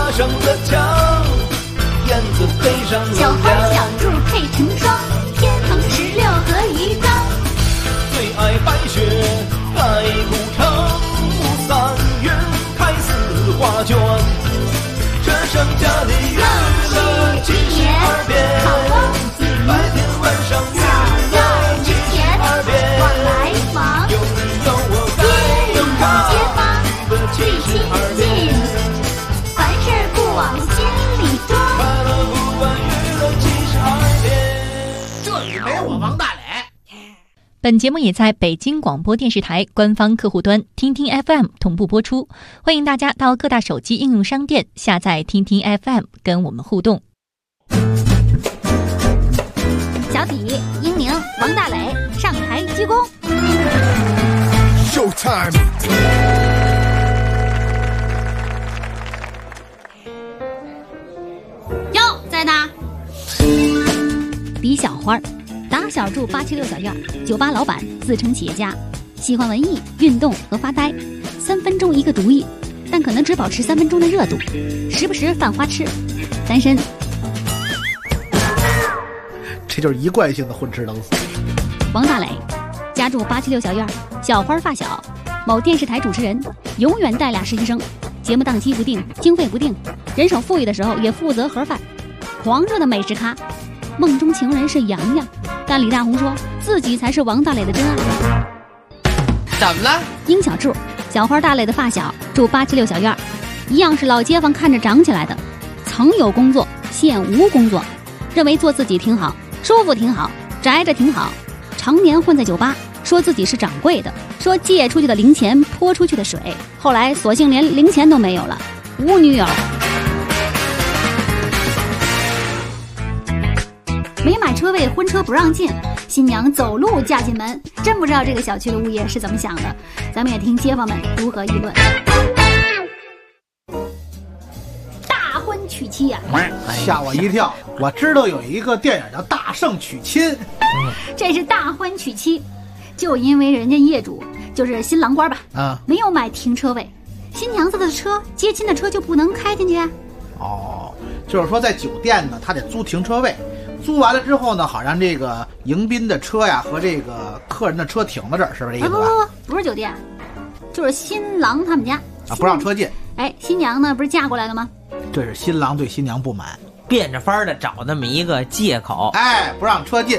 爬上了墙，燕子飞上了小花小猪配成双，天蓬16合一张。 最爱白雪盖古城，3月开4花卷，这剩下的娱乐72变，白天晚上娱乐72变， 往来往， 有你有我该有他， 街坊最亲近，凡事不往心里装。 快乐不完娱乐72变， 这里没我王大磊。 本节目也在北京广播电视台官方客户端听听 FM 同步播出，欢迎大家到各大手机应用商店下载听听 FM 跟我们互动。 小体、英宁、王大磊上台鞠躬。 Showtime！ 哟，在呢。李小花，打小住876小院，酒吧老板，自称企业家，喜欢文艺、运动和发呆，3分钟一个主意，但可能只保持3分钟的热度，时不时犯花痴，单身。 这就是一贯性的混吃等死。 王大磊，家住876小院，小花发小，某电视台主持人，永远带俩实习生，节目档期不定，经费不定，人手富裕的时候也负责盒饭，狂热的美食咖，梦中情人是洋洋，但李大红说自己才是王大磊的真爱。 怎么了？ 殷小柱，小花大磊的发小，住876小院，一样是老街坊看着长起来的，曾有工作，现无工作，认为做自己挺好，舒服挺好，宅着挺好，常年混在酒吧，说自己是掌柜的，说借出去的零钱泼出去的水，后来索性连零钱都没有了，无女友。没买车位，婚车不让进，新娘走路嫁进门，真不知道这个小区的物业是怎么想的，咱们也听街坊们如何议论。大婚娶妻呀、 吓我一跳！我知道有一个电影叫《大圣娶亲》， 这是大婚娶妻，就因为人家业主就是新郎官吧，没有买停车位，新娘子的车、接亲的车就不能开进去啊。 哦，就是说在酒店呢，他得租停车位，租完了之后呢，好让这个迎宾的车呀和这个客人的车停到这儿，是不是这意思吧？ 不是酒店，就是新郎他们家啊，不让车进。 哎，新娘呢不是嫁过来了吗？ 这是新郎对新娘不满， 变着法儿的找那么一个借口， 哎，不让车进。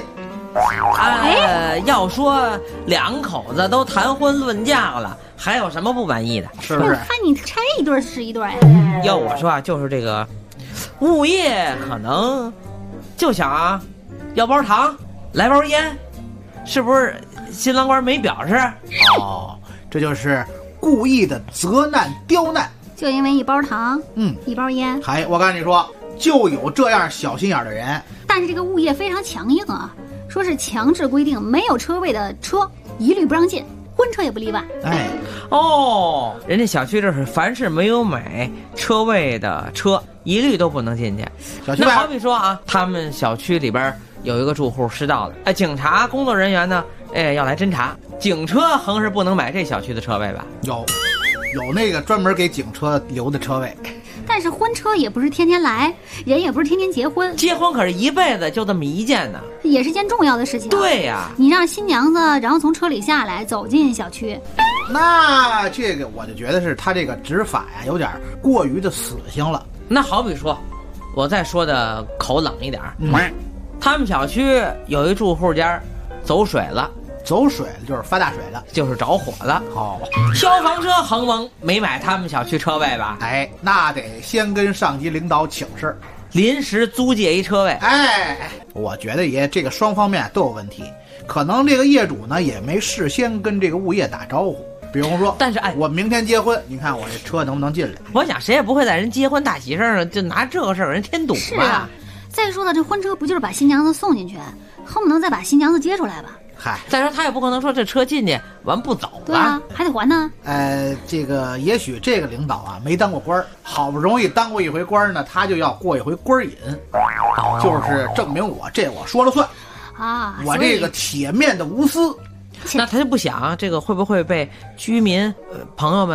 要说两口子都谈婚论嫁了，还有什么不满意的？ 是不是？ 看你拆一对是一对呀。 要我说啊，就是这个物业可能就想啊，要包糖，来包烟，是不是？新郎官没表示。 哦，这就是故意的责难刁难。 就因为一包糖，一包烟。 哎，我跟你说，就有这样小心眼的人。 但是这个物业非常强硬啊，说是强制规定没有车位的车一律不让进，婚车也不例外。 哎， 哦，人家小区这是凡是没有买车位的车一律都不能进去。 小区那好比说啊，他们小区里边有一个住户失盗了，哎，警察工作人员呢，哎，要来侦查，警车横是不能买这小区的车位吧？ 有那个专门给警车留的车位。 但是婚车也不是天天来，人也不是天天结婚， 结婚可是一辈子就这么一件呢， 也是件重要的事情。 对呀， 你让新娘子然后从车里下来走进小区， 那这个我就觉得是他这个执法呀有点过于的死性了。 那好比说，我再说的口冷一点，他们小区有一住户家走水了。 走水了就是发大水了， 就是着火了。消防车横蒙没买他们小区车位吧？ 哎，那得先跟上级领导请示， 临时租借一车位。 哎，我觉得也这个双方面都有问题，可能这个业主呢也没事先跟这个物业打招呼。比如说， 但是我明天结婚，你看我这车能不能进来？ 我想谁也不会在人结婚大喜事上就拿这个事儿人添堵吧。 是啊，再说了，这婚车不就是把新娘子送进去，恨不能再把新娘子接出来吧？ 嗨， 再说他也不可能说这车进去完不走吧？ 对啊，还得还呢。 这个也许这个领导啊没当过官，好不容易当过一回官呢，他就要过一回官瘾，就是证明我说了算啊， 我这个铁面的无私。 那他就不想这个会不会被居民朋友们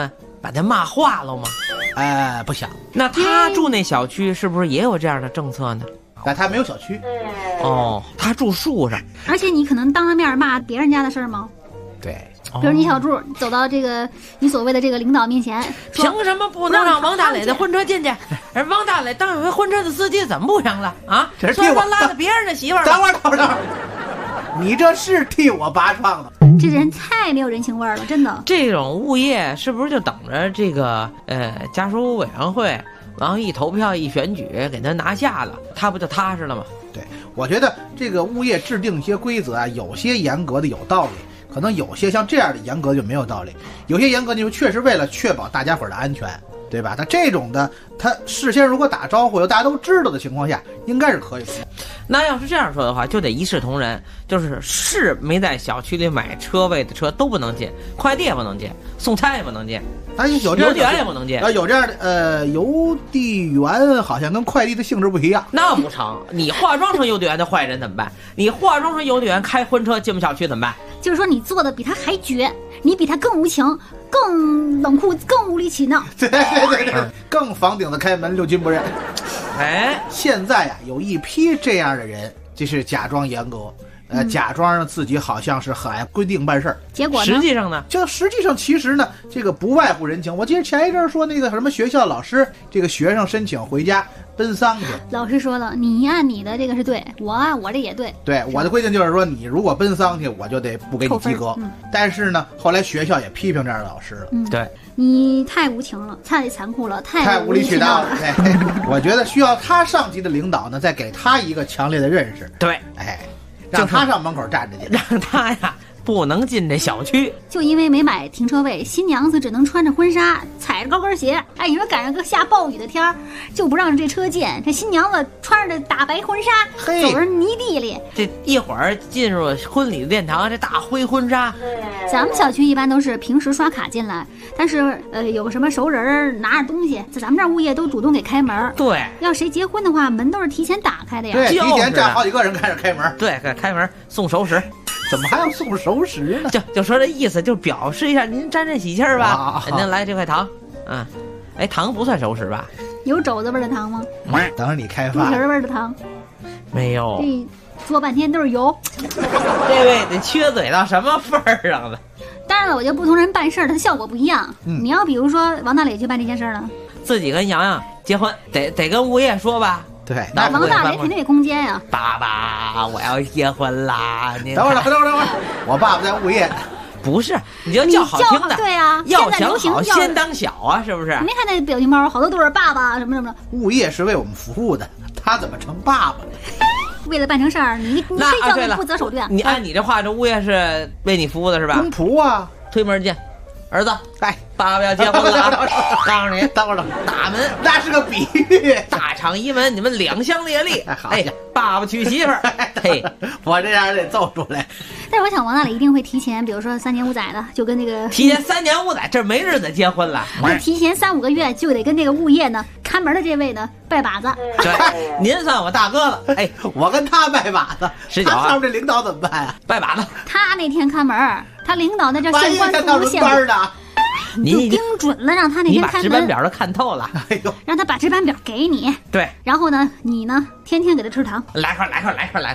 把他骂化了吗？ 不想。 那他住那小区是不是也有这样的政策呢？ 但他没有小区。 哦，他住树上。 而且你可能当着面骂别人家的事儿吗？ 对， 比如你小柱走到这个你所谓的这个领导面前，说凭什么不能让王大磊的婚车进去？而王大磊当一回婚车的司机怎么不行了啊？ 这是说他拉着别人的媳妇儿。 等会儿，你这是替我拔创的。 这人太没有人情味儿了，真的。 这种物业是不是就等着这个家属委员会，然后一投票一选举给他拿下了，他不就踏实了吗？ 对，我觉得这个物业制定一些规则啊，有些严格的有道理，可能有些像这样的严格就没有道理。有些严格就确实为了确保大家伙儿的安全，对吧？他这种的，他事先如果打招呼，大家都知道的情况下，应该是可以的。 那要是这样说的话，就得一视同仁，就是没在小区里买车位的车都不能进，快递也不能进，送餐也不能进， 有这样邮递员也不能进。 有这样的邮递员好像跟快递的性质不一样。 那不成，你化妆成邮递员的坏人怎么办？你化妆成邮递员开婚车进不小区怎么办？ 就是说你做的比他还绝，你比他更无情，更冷酷，更无理取闹。 对，更房顶子开门，六亲不认。现在呀，有一批这样的人，就是假装严格，假装让自己好像是很爱规定办事儿， 结果呢？ 实际上呢， 其实呢，这个不外乎人情。我记得前一阵说那个什么学校老师，这个学生申请回家奔丧去， 老师说了，你按你的这个是对，我按我这也对。 对，我的规定就是说，你如果奔丧去，我就得不给你及格。但是呢，后来学校也批评这样的老师了。 对， 你太无情了，太残酷了，太无理取闹了。对，我觉得需要他上级的领导呢，再给他一个强烈的认识。 对， 让他上门口站着去， 让他呀不能进这小区。 就因为没买停车位，新娘子只能穿着婚纱，踩着高跟鞋。哎，你说赶上个下暴雨的天儿，就不让这车进。这新娘子穿着大白婚纱，走着泥地里。 这一会儿进入婚礼的殿堂，这大灰婚纱。 咱们小区一般都是平时刷卡进来，但是有个什么熟人拿着东西，在咱们这儿物业都主动给开门。 对， 要谁结婚的话，门都是提前打开的呀。 对，提前站好几个人开始开门。 对，开门送熟食。 怎么还要送熟食呢？ 就说这意思，就表示一下您沾沾喜气儿吧。您来这块糖，糖不算熟食吧？ 有肘子味的糖吗？ 等着你开发。 猪皮味的糖， 没有。 这做半天都是油。 这位得缺嘴到什么份儿上了？ 当然了，我觉得不同人办事儿，它的效果不一样。你要比如说王大磊去办这件事儿呢， 自己跟洋洋结婚，得跟物业说吧。 对， 那王大磊肯定得攻坚呀。 爸爸，我要结婚啦！ 等会儿，我爸爸在物业。 不是，你就叫好听的。 对啊， 要想好先当小啊，是不是？ 没看那表情包，好多都是爸爸什么什么的。 物业是为我们服务的，他怎么成爸爸了？ 为了办成事儿，你睡觉你不择手段。 你按你这话，这物业是为你服务的是吧？ 公仆啊， 推门进。儿子，爸爸要结婚了啊！告诉你， 等会儿， 大门那是个比喻， 大厂一门，你们两相列立。爸爸娶媳妇儿， 我这样得奏出来。 但是我想王大磊一定会提前，比如说3年5载的，就跟那个提前3年5载，这没日子结婚了。 提前3-5个月就得跟这个物业呢看门的这位呢拜把子。 对，您算我大哥了。 我跟他拜把子，19号，他上这领导怎么办啊？ 拜把子。 他那天看门，他领导在这县官图县官的。 你盯准了，让他那天开门， 你把值班表都看透了。 让他把值班表给你。 对， 然后呢，你呢，天天给他吃糖， 来块，给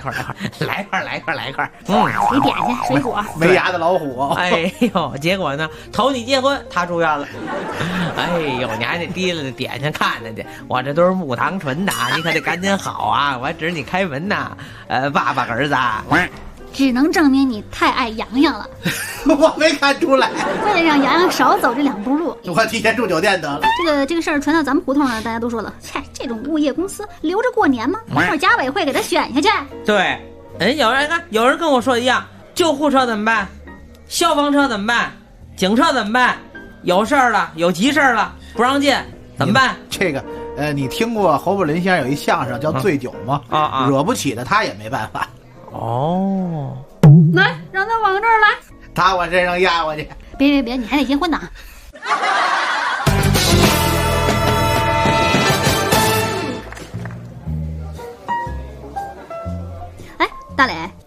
点心、水果。 没牙的老虎。 结果呢，头你结婚，他住院了。你还得提了点心看着去。我这都是木糖醇的，你可得赶紧好啊！我指你开门呐，爸爸儿子。 只能证明你太爱洋洋了。 我没看出来。 为了让洋洋少走这2步路， 我提前住酒店得了。 这个事儿传到咱们胡同上，大家都说了，切，这种物业公司留着过年吗？一会儿家委会给他选下去。 对，有人跟我说一样，救护车怎么办？消防车怎么办？警车怎么办？有事儿了，有急事儿了，不让进，怎么办？ 这个，你听过侯宝林先生有一相声叫《醉酒》吗？惹不起的他也没办法。 来，让他往这儿来， 他往身上压过去。 别，你还得结婚呢。大磊，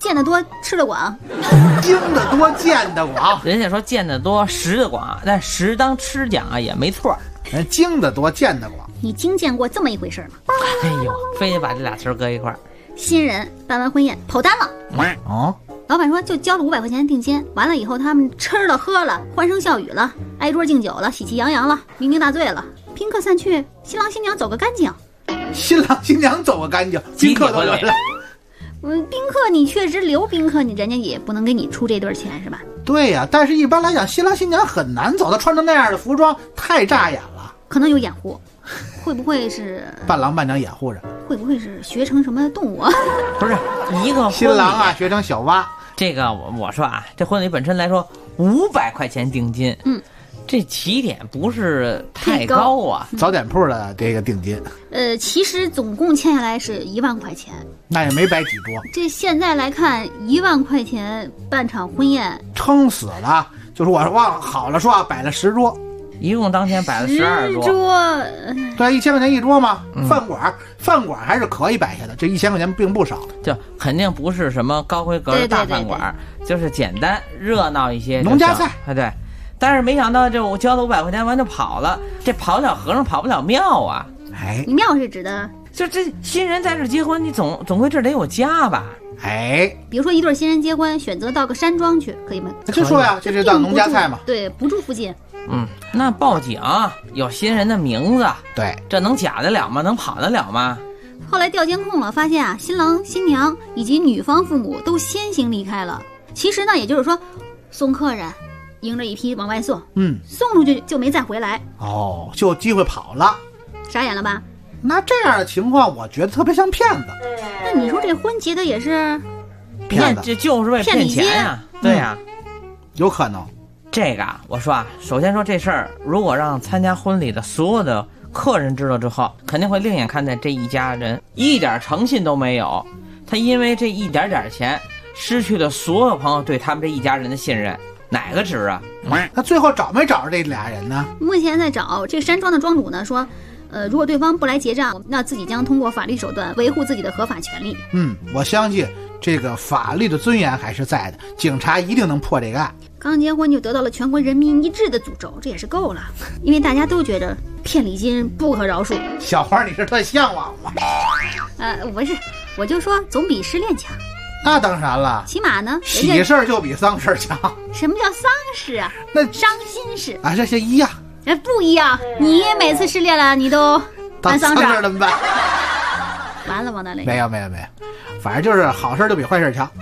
见得多，吃得广。 经得多，见得广。 人家说见得多，识得广，但识当吃讲啊也没错。 人经得多，见得广。 你经见过这么一回事吗？ 哎呦，非得把这俩词儿搁一块儿。 新人办完婚宴跑单了， 哦， 老板说就交了500块钱定金，完了以后他们吃了喝了，欢声笑语了，挨桌敬酒了，喜气洋洋了，酩酊大醉了，宾客散去，新郎新娘走个干净。 新郎新娘走个干净，宾客都来了。 宾客你确实留宾客，人家也不能给你出这顿钱是吧？ 对呀，但是一般来讲，新郎新娘很难走，他穿成那样的服装太扎眼了。 可能有掩护，会不会是伴郎伴娘掩护着？ 会不会是学成什么动物？ 不是一个新郎啊，学成小蛙。 这个我说啊，这婚礼本身来说500块钱定金，这起点不是太高啊。 早点铺的这个定金， 其实总共签下来是1万块钱， 那也没摆几桌。 这现在来看，1万块钱办场婚宴， 撑死了。就是我忘好了说啊，摆了10桌。 一共当天摆了12 桌， 对，1000块钱一桌嘛。饭馆还是可以摆下的，这1000块钱并不少， 就肯定不是什么高规格的大饭馆，就是简单热闹一些农家菜。 对，但是没想到这我交了500块钱完就跑了，这跑了和尚跑不了庙啊。 哎， 你庙是指的就这新人在这结婚，你总归这得有家吧？ 哎， 比如说一对新人结婚，选择到个山庄去，可以吗？ 就说呀，这是当农家菜嘛。 对，不住附近。 那报警有新人的名字， 对， 这能假得了吗？能跑得了吗？ 后来调监控了，发现啊，新郎新娘以及女方父母都先行离开了。其实呢，也就是说，送客人，迎着一批往外送，送出去就没再回来。 哦，就有机会跑了， 傻眼了吧？ 那这样的情况，我觉得特别像骗子。 那你说这婚结的也是骗子， 这就是为骗钱呀，对呀， 有可能。 这个啊，我说啊，首先说这事儿，如果让参加婚礼的所有的客人知道之后，肯定会另眼看待这一家人，一点诚信都没有。他因为这一点点钱，失去了所有朋友对他们这一家人的信任，哪个值啊？ 他最后找没找着这俩人呢？ 目前在找。这山庄的庄主呢说，如果对方不来结账，那自己将通过法律手段维护自己的合法权利。 我相信这个法律的尊严还是在的，警察一定能破这个案。 刚结婚就得到了全国人民一致的诅咒，这也是够了。因为大家都觉着骗礼金不可饶恕。 小花，你是特向往吗？ 不是，我就说总比失恋强。 那当然了， 起码呢， 喜事儿就比丧事儿强。 什么叫丧事啊？ 那伤心事啊，这些一样。 不一样。你每次失恋了，你都当丧事怎么办？ 完了，王大雷。 没有，反正就是好事就比坏事强。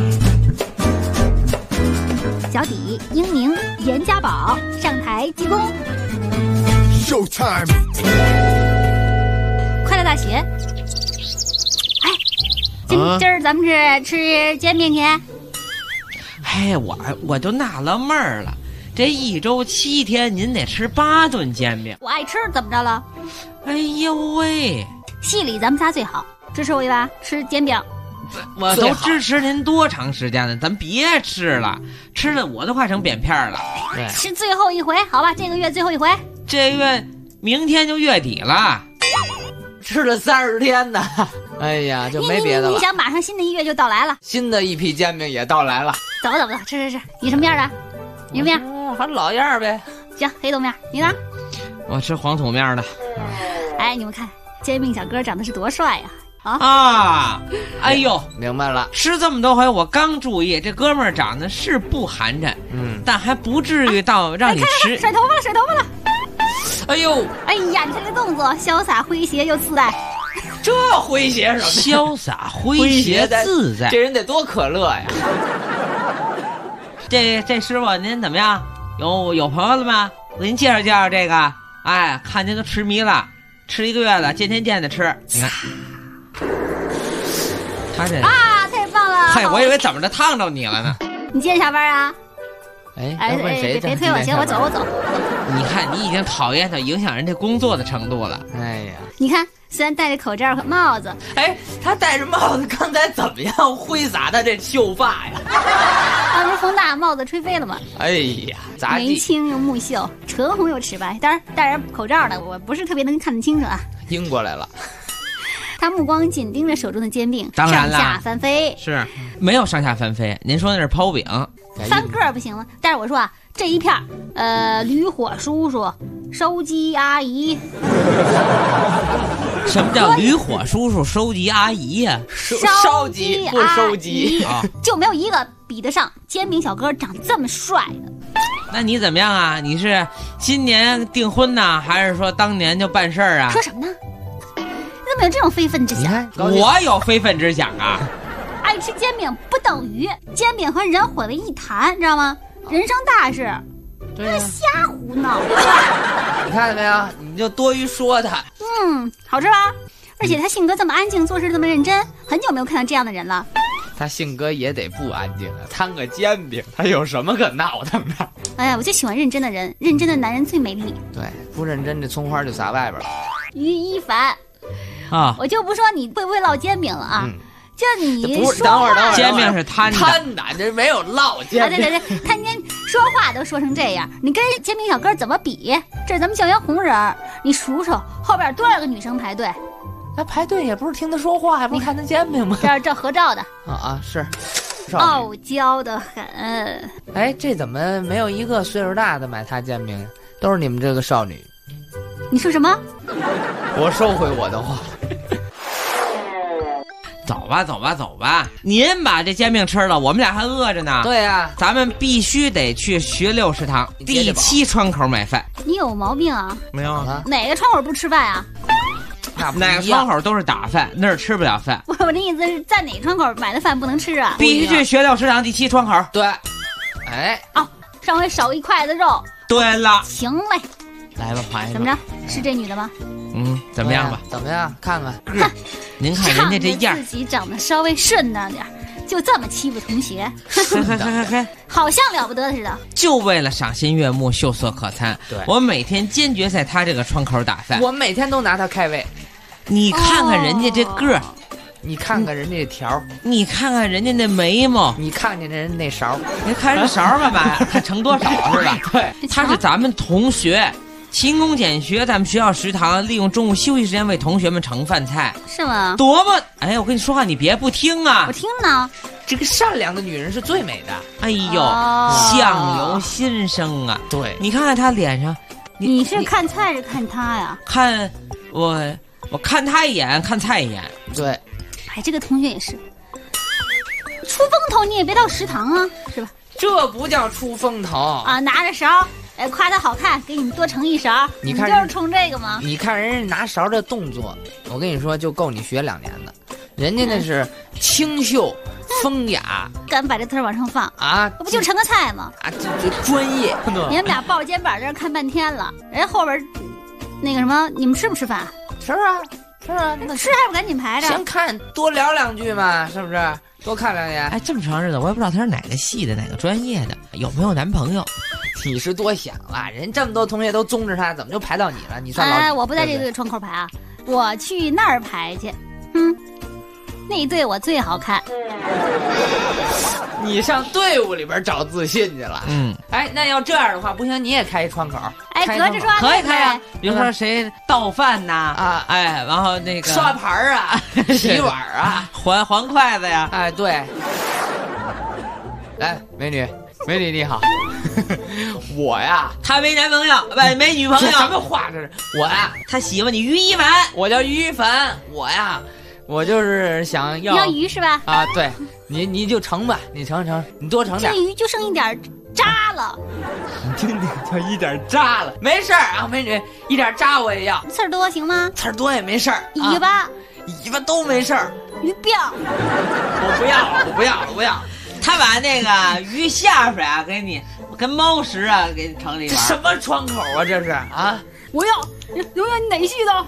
小底、英宁、严家宝上台鞠躬。 Showtime！ 快乐大喜！哎，今儿咱们是吃煎饼去。 哎，我就纳了闷儿了，这1周7天您得吃8顿煎饼， 我爱吃，怎么着了？ 哎呦喂！ 戏里咱们仨最好，支持我一把，吃煎饼。 我都支持您多长时间了，咱别吃了，吃了我都快成扁片了。对， 是最后一回，好吧，这个月最后一回。 这个月明天就月底了， 吃了30天呢。哎呀，就没别的了。 你想马上新的1月就到来了， 新的一批煎饼也到来了。 走，吃。你什么样的？你什么样？ 还老样呗。 行，黑豆面，你呢？ 我吃黄土面的。 哎，你们看，煎饼小哥长得是多帅呀！ 哎呦， 明白了。 吃这么多回，我刚注意，这哥们儿长得是不寒碜，但还不至于到让你吃。 甩头发了！ 哎呦， 哎呀，你看这动作，潇洒诙谐又自在。 这诙谐什么？ 潇洒诙谐自在， 这人得多可乐呀！ 这师傅您怎么样？有朋友了吗？我给您介绍这个。哎，看您都痴迷了，吃1个月了，天天的吃。你看。他这太棒了！ 嗨，我以为怎么着烫着你了呢？ 你今天下班啊？ 哎，问谁？ 别推我，行，我走。 你看，你已经讨厌到影响人家工作的程度了。 哎呀， 你看，虽然戴着口罩和帽子， 哎，他戴着帽子，刚才怎么样挥洒他这秀发呀？ 他不是风大，帽子吹飞了吗？ 哎呀，杂技眉清又目秀，唇红又齿白，当然戴着口罩呢，我不是特别能看得清楚啊。 阴过来了。 他目光紧盯着手中的煎饼， 当然了上下翻飞。 是没有上下翻飞，您说那是抛饼。 翻个儿不行了，但是我说啊，这一片驴火叔叔、收集阿姨， 什么叫驴火叔叔、收集阿姨呀？ 收集不收集啊， 就没有一个比得上煎饼小哥长这么帅的。 那你怎么样啊？你是今年订婚呢，还是说当年就办事儿啊？ 说什么呢？你怎么有这种非分之想？ 我有非分之想啊！ 爱吃煎饼不等于煎饼和人混为一谈，知道吗？人生大事， 对啊， 瞎胡闹。 你看见没有？你就多余说他。 好吃吧？而且他性格这么安静，做事这么认真，很久没有看到这样的人了。 他性格也得不安静啊，摊个煎饼，他有什么可闹腾的？ 哎呀，我就喜欢认真的人，认真的男人最美丽。 对，不认真这葱花就撒外边了。 于一凡啊， 我就不说你会不会烙煎饼了啊。就你不是， 说等会儿， 煎饼是摊的，这没有烙煎饼。 对，他今天说话都说成这样，你跟煎饼小哥怎么比？这是咱们校园红人，你数数后边多少个女生排队？ 那排队也不是听他说话，还不是看他煎饼吗？ 这合照的是， 傲娇的很。 哎，这怎么没有一个岁数大的买他煎饼？都是你们这个少女。 你说什么？ 我收回我的话。 走吧！您把这煎饼吃了，我们俩还饿着呢。 对啊， 咱们必须得去学六食堂第7窗口买饭。 你有毛病啊？ 没有啊？ 哪个窗口不吃饭啊？ 哪个窗口都是打饭，那儿吃不了饭。 我的意思是在哪窗口买的饭不能吃啊？ 必须去学六食堂第7窗口。 对，哎， 上回少一筷子肉。 对了， 行嘞， 来吧，朋友。 怎么着？是这女的吗？ 怎么样吧？ 怎么样？看看。 您看人家这样， 自己长得稍微顺当点，就这么欺负同学，好像了不得似的。 就为了赏心悦目、秀色可餐， 对， 我每天坚决在他这个窗口打饭。 我每天都拿他开胃。 你看看人家这个儿， 你看看人家这条， 你看看人家那眉毛， 你看见人那勺， 你看人勺干嘛呀？看盛多少是吧？ 对， 他是咱们同学。勤工俭学，咱们学校食堂利用中午休息时间为同学们盛饭菜， 是吗？ 多么……哎，我跟你说话，你别不听啊！ 我听呢。 这个善良的女人是最美的。 哎呦，相由心生啊！ 对， 你看看她脸上， 你是看菜是看他呀？ 看我看他一眼，看菜一眼。 对， 哎，这个同学也是，出风头你也别到食堂啊，是吧？ 这不叫出风头啊！拿着勺。夸他好看，给你们多盛一勺。 你看， 就是冲这个吗？ 你看人家拿勺的动作，我跟你说，就够你学2年的。人家那是清秀、风雅， 敢把这字往上放啊？ 不就盛个菜吗？ 啊，这专业。 你们俩抱着肩膀在这看半天了，人家后边那个什么，你们吃不吃饭？ 吃啊，吃啊， 那吃还不赶紧排着？ 先看，多聊2句嘛，是不是？多看2眼。 哎，这么长日子，我也不知道他是哪个系的，哪个专业的，有没有男朋友？ 你是多想了，人这么多同学都宗着他，怎么就排到你了？你算老我不在这个窗口排啊，我去那儿排去。那一队我最好看。 你上队伍里边找自信去了。哎，那要这样的话，不行，你也开一窗口。 哎，隔着说可以开啊。比如说谁倒饭呐，哎，然后那个刷盘啊，洗碗啊， 还筷子呀。 哎，对。来，美女你好。我呀， 他没男朋友，没女朋友。 什么话这是？我呀， 他喜欢你于一凡。 我叫于一凡。我呀，我就是想要。 你要鱼是吧？ 啊，对，你就盛吧，你盛，你多盛点。 这鱼就剩一点渣了。 你听听，就一点渣了，没事啊，美女，一点渣我也要。 刺儿多行吗？ 刺儿多也没事儿。 尾巴都没事儿。 鱼膘。 我不要。 他把那个鱼下水啊，给你跟猫食啊，给你盛里边。 什么窗口啊？这是啊！ 我要永远哪系的？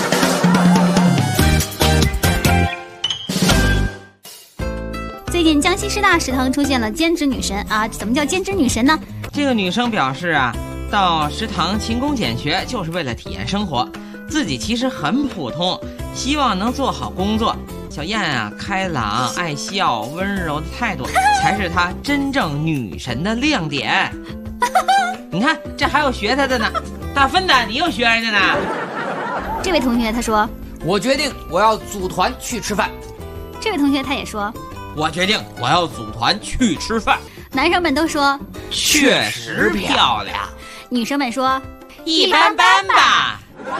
最近江西师大食堂出现了兼职女神啊！怎么叫兼职女神呢？ 这个女生表示啊，到食堂勤工俭学就是为了体验生活，自己其实很普通，希望能做好工作。小燕啊，开朗、爱笑、温柔的态度，才是她真正女神的亮点。你看，这还有学她的呢。大芬的，你又学人家呢？ 这位同学他说， 我决定我要组团去吃饭。 这位同学他也说， 我决定我要组团去吃饭。 男生们都说确实漂亮， 女生们说一般般吧。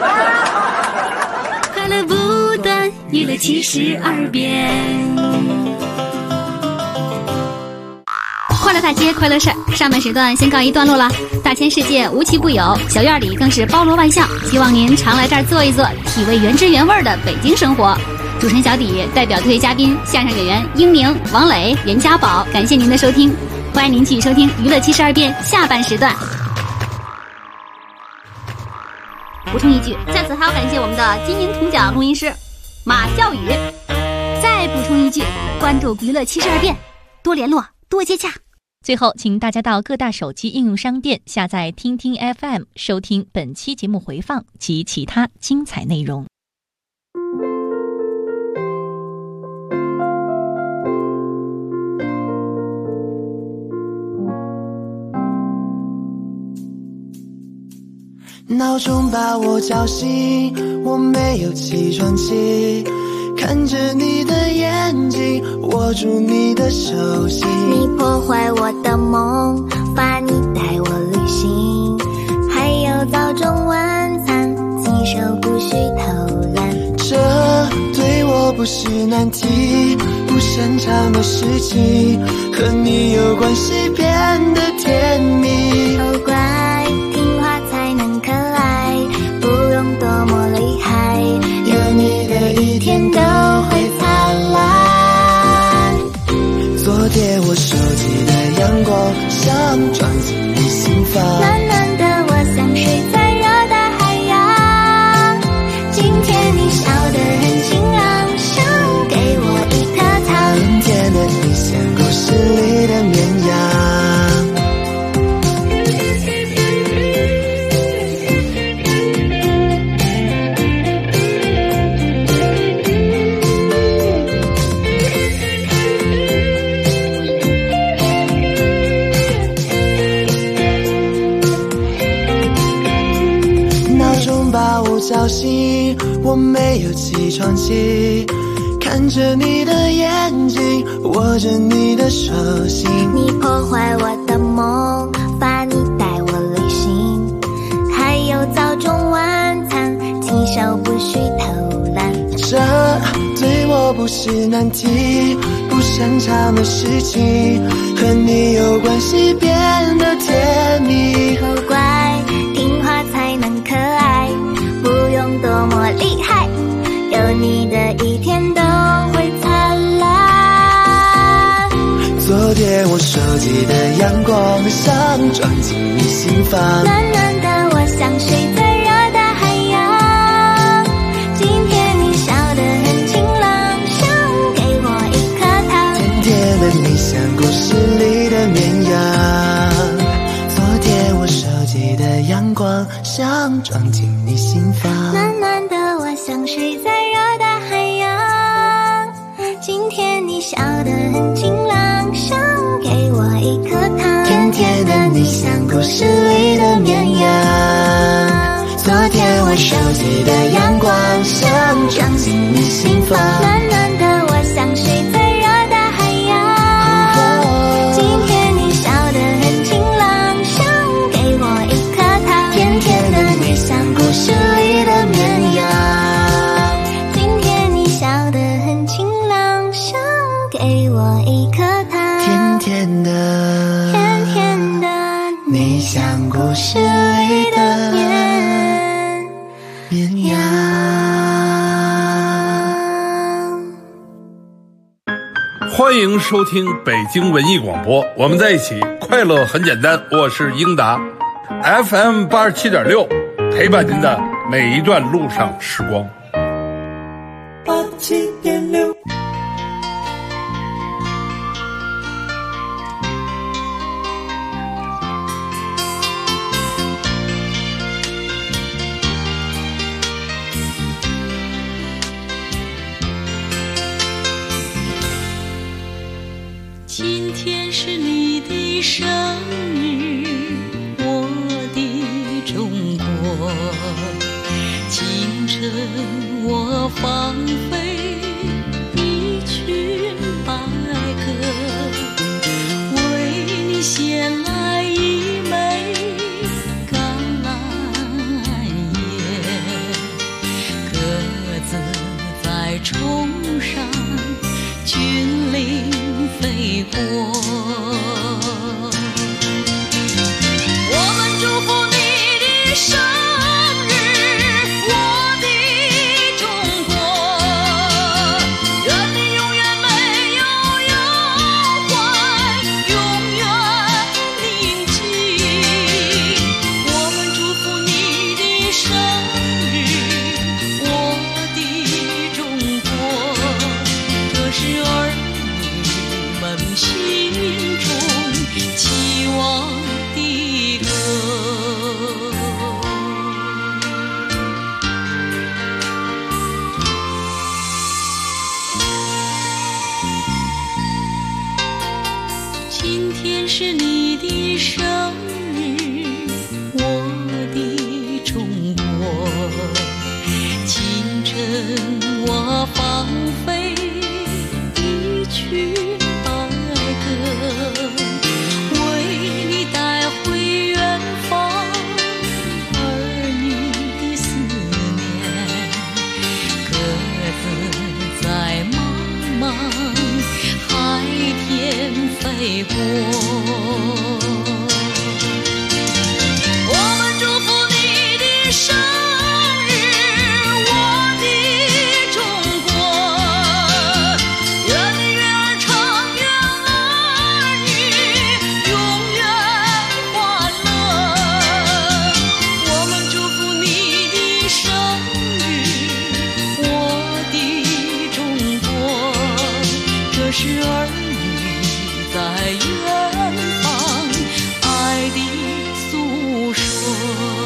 快乐不断，娱乐72变。快乐大街，快乐事儿。上半时段先告一段落了。大千世界无奇不有，小院里更是包罗万象。希望您常来这儿坐一坐，体味原汁原味的北京生活。主持人小底代表特约嘉宾相声演员英宁、王磊、袁家宝，感谢您的收听，欢迎您继续收听娱乐72变下半时段。补充一句，在此还要感谢我们的金银铜奖录音师马笑宇。再补充一句，关注娱乐72变，多联络，多接洽。 最后，请大家到各大手机应用商店下载听听 FM， 收听本期节目回放及其他精彩内容。 闹钟把我叫醒，我没有起床气，看着你的眼睛，握住你的手心。 你破坏我的梦，罚你带我旅行，还有早中晚餐，洗手不许偷懒。 这对我不是难题，不擅长的事情，和你有关系变得甜蜜。 哦乖，听话才能可爱，不用多么厉害， 有你的一天都会灿烂。昨天我手机的阳光想装进你心房， 暖暖的我像水在热的海洋。今天你笑得很晴朗，想给我一颗糖， 甜甜的你像故事里的绵羊。叫醒，我没有起床气，看着你的眼睛，握着你的手心。 你破坏我的梦，罚你带我旅行，还有早中晚餐，洗手不许偷懒。 这对我不是难题，不擅长的事情，和你有关系变得甜蜜。 哦乖，听话才能可爱，不用多么厉害，有你的一天都会灿烂。 昨天我手机的阳光想装进你心房， 暖暖的我像水在热的海洋。今天你笑得很晴朗，想给我一颗糖， 甜甜的你像故事里的绵羊。昨天我手机的阳光想装进你心房， 暖暖的我像水在热的海洋。今天你笑得很晴朗，想给我一颗糖， 甜甜的你像故事里的绵羊。昨天我手机的阳光想装进你心房， 暖暖的我像水在热的海洋。今天你笑得很晴朗，想给我一颗糖， 甜甜的你像故事里的绵羊。 今天你笑得很晴朗，想给我一颗糖， 甜甜的， 甜甜的你像故事里的绵羊。 欢迎收听北京文艺广播，我们在一起，快乐很简单。我是英达 ，FM 87.6，陪伴您的每一段路上时光。 87.6。 今天是你的生日，我的中国。 清晨我放飞一群白鸽，为你衔来一枚橄榄叶。鸽子在冲上峻岭飞过，我们祝福你的生日，我的中国，愿你永远没有忧患，永远宁静。我们祝福你的生日，我的中国，这是儿女们心中期望的歌。今天是你的生日，我的中国。清晨我放飞一群白鸽，为你带回远方儿女的思念。鸽子在茫茫海天飞过，我们祝福你的生日，我的中国，愿你月儿长，愿儿女永远欢乐。我们祝福你的生日，我的中国，这是儿女在远方爱的诉说。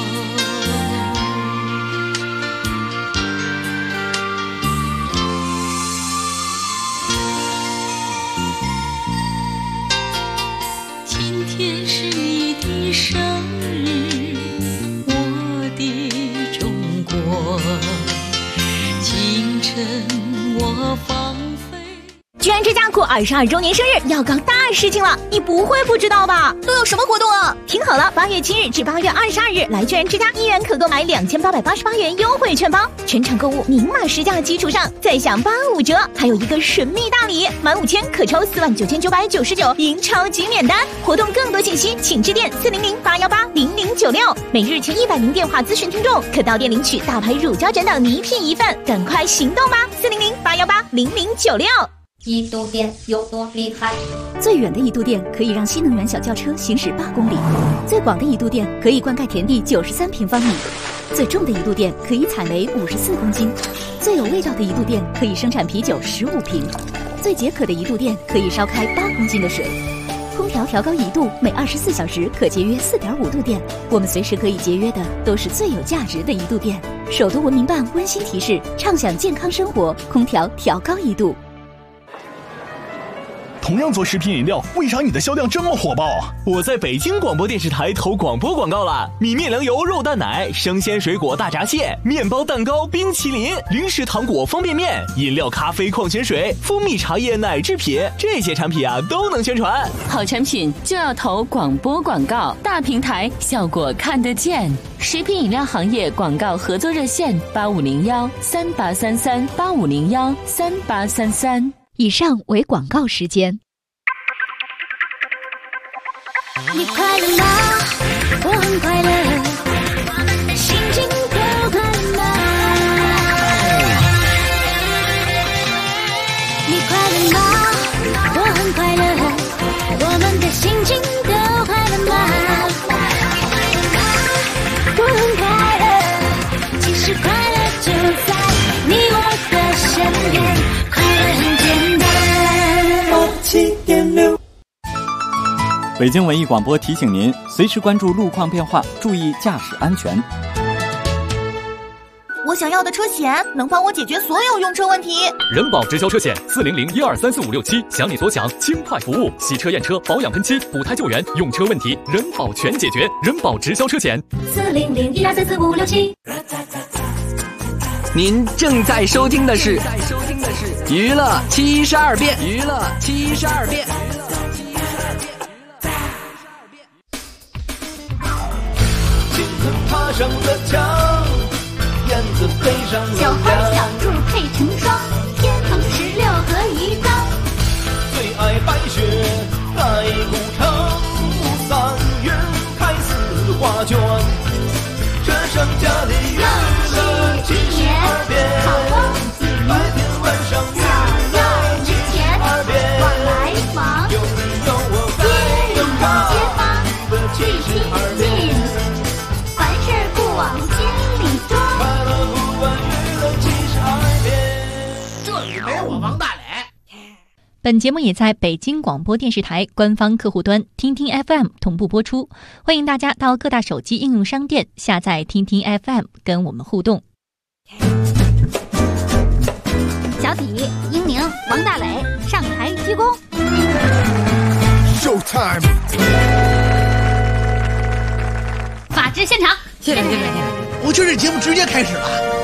今天是你的生日，我的中国。清晨我放飞。 居然之家过22周年生日要搞大事情了，你不会不知道吧？都有什么活动啊？听好了，8月7日至8月22日来居然之家，1元可购买2888元优惠券包，全场购物明码实价基础上再享85折，还有一个神秘大礼，满5000可抽49999赢超级免单。活动更多信息请致电400-818-0096，每日前100名电话咨询听众可到店领取大牌乳胶枕等礼品一份，赶快行动吧！400-818-0096。 一度电有多厉害？ 最远的一度电可以让新能源小轿车行驶8公里，最广的一度电可以灌溉田地93平方米，最重的一度电可以采煤54公斤，最有味道的一度电可以生产啤酒15瓶，最解渴的一度电可以烧开8公斤的水。空调调高1度，每24小时可节约4.5度电。我们随时可以节约的都是最有价值的一度电。首都文明办温馨提示：畅享健康生活，空调调高1度。 同样做食品饮料，为啥你的销量这么火爆啊？ 我在北京广播电视台投广播广告了，米面粮油肉蛋奶、生鲜水果大闸蟹、面包蛋糕、冰淇淋、零食糖果方便面、饮料咖啡矿泉水、蜂蜜茶叶奶制品，这些产品啊都能宣传。 好产品就要投广播广告，大平台效果看得见。食品饮料行业广告合作热线8501-3833-8501-3833。 以上为广告时间。 你快乐吗？我很快乐，我们的心情都快乐吗？你快乐吗？我很快乐，我们的心情都快乐吗？我很快乐，其实快乐就在你我的身边，快乐很简单。7.6 北京文艺广播提醒您，随时关注路况变化，注意驾驶安全。 我想要的车险能帮我解决所有用车问题。 人保直销车险400-1234567，想你所想，轻快服务，洗车验车、保养喷漆、补胎救援，用车问题人保全解决。人保直销车险 400-1234567。 您正在收听的是娱乐72变，娱乐72变。 青藤爬上了墙，燕子飞上了小花小猪配成双，天蓬16和一张。 最爱白雪来古城，3月开四画卷。这剩下的娱乐72变，白天晚上娱乐72变。 往来往， 有你有我街里街坊， 的72变。 凡事不往心里装。 快乐不问娱乐72变。 这里没我王大磊。 本节目也在北京广播电视台官方客户端听听 FM 同步播出，欢迎大家到各大手机应用商店下载听听 FM 跟我们互动。 小体、英宁、王大磊上台鞠躬。 Showtime！ 法制现场， 现场。 我觉得这节目直接开始了。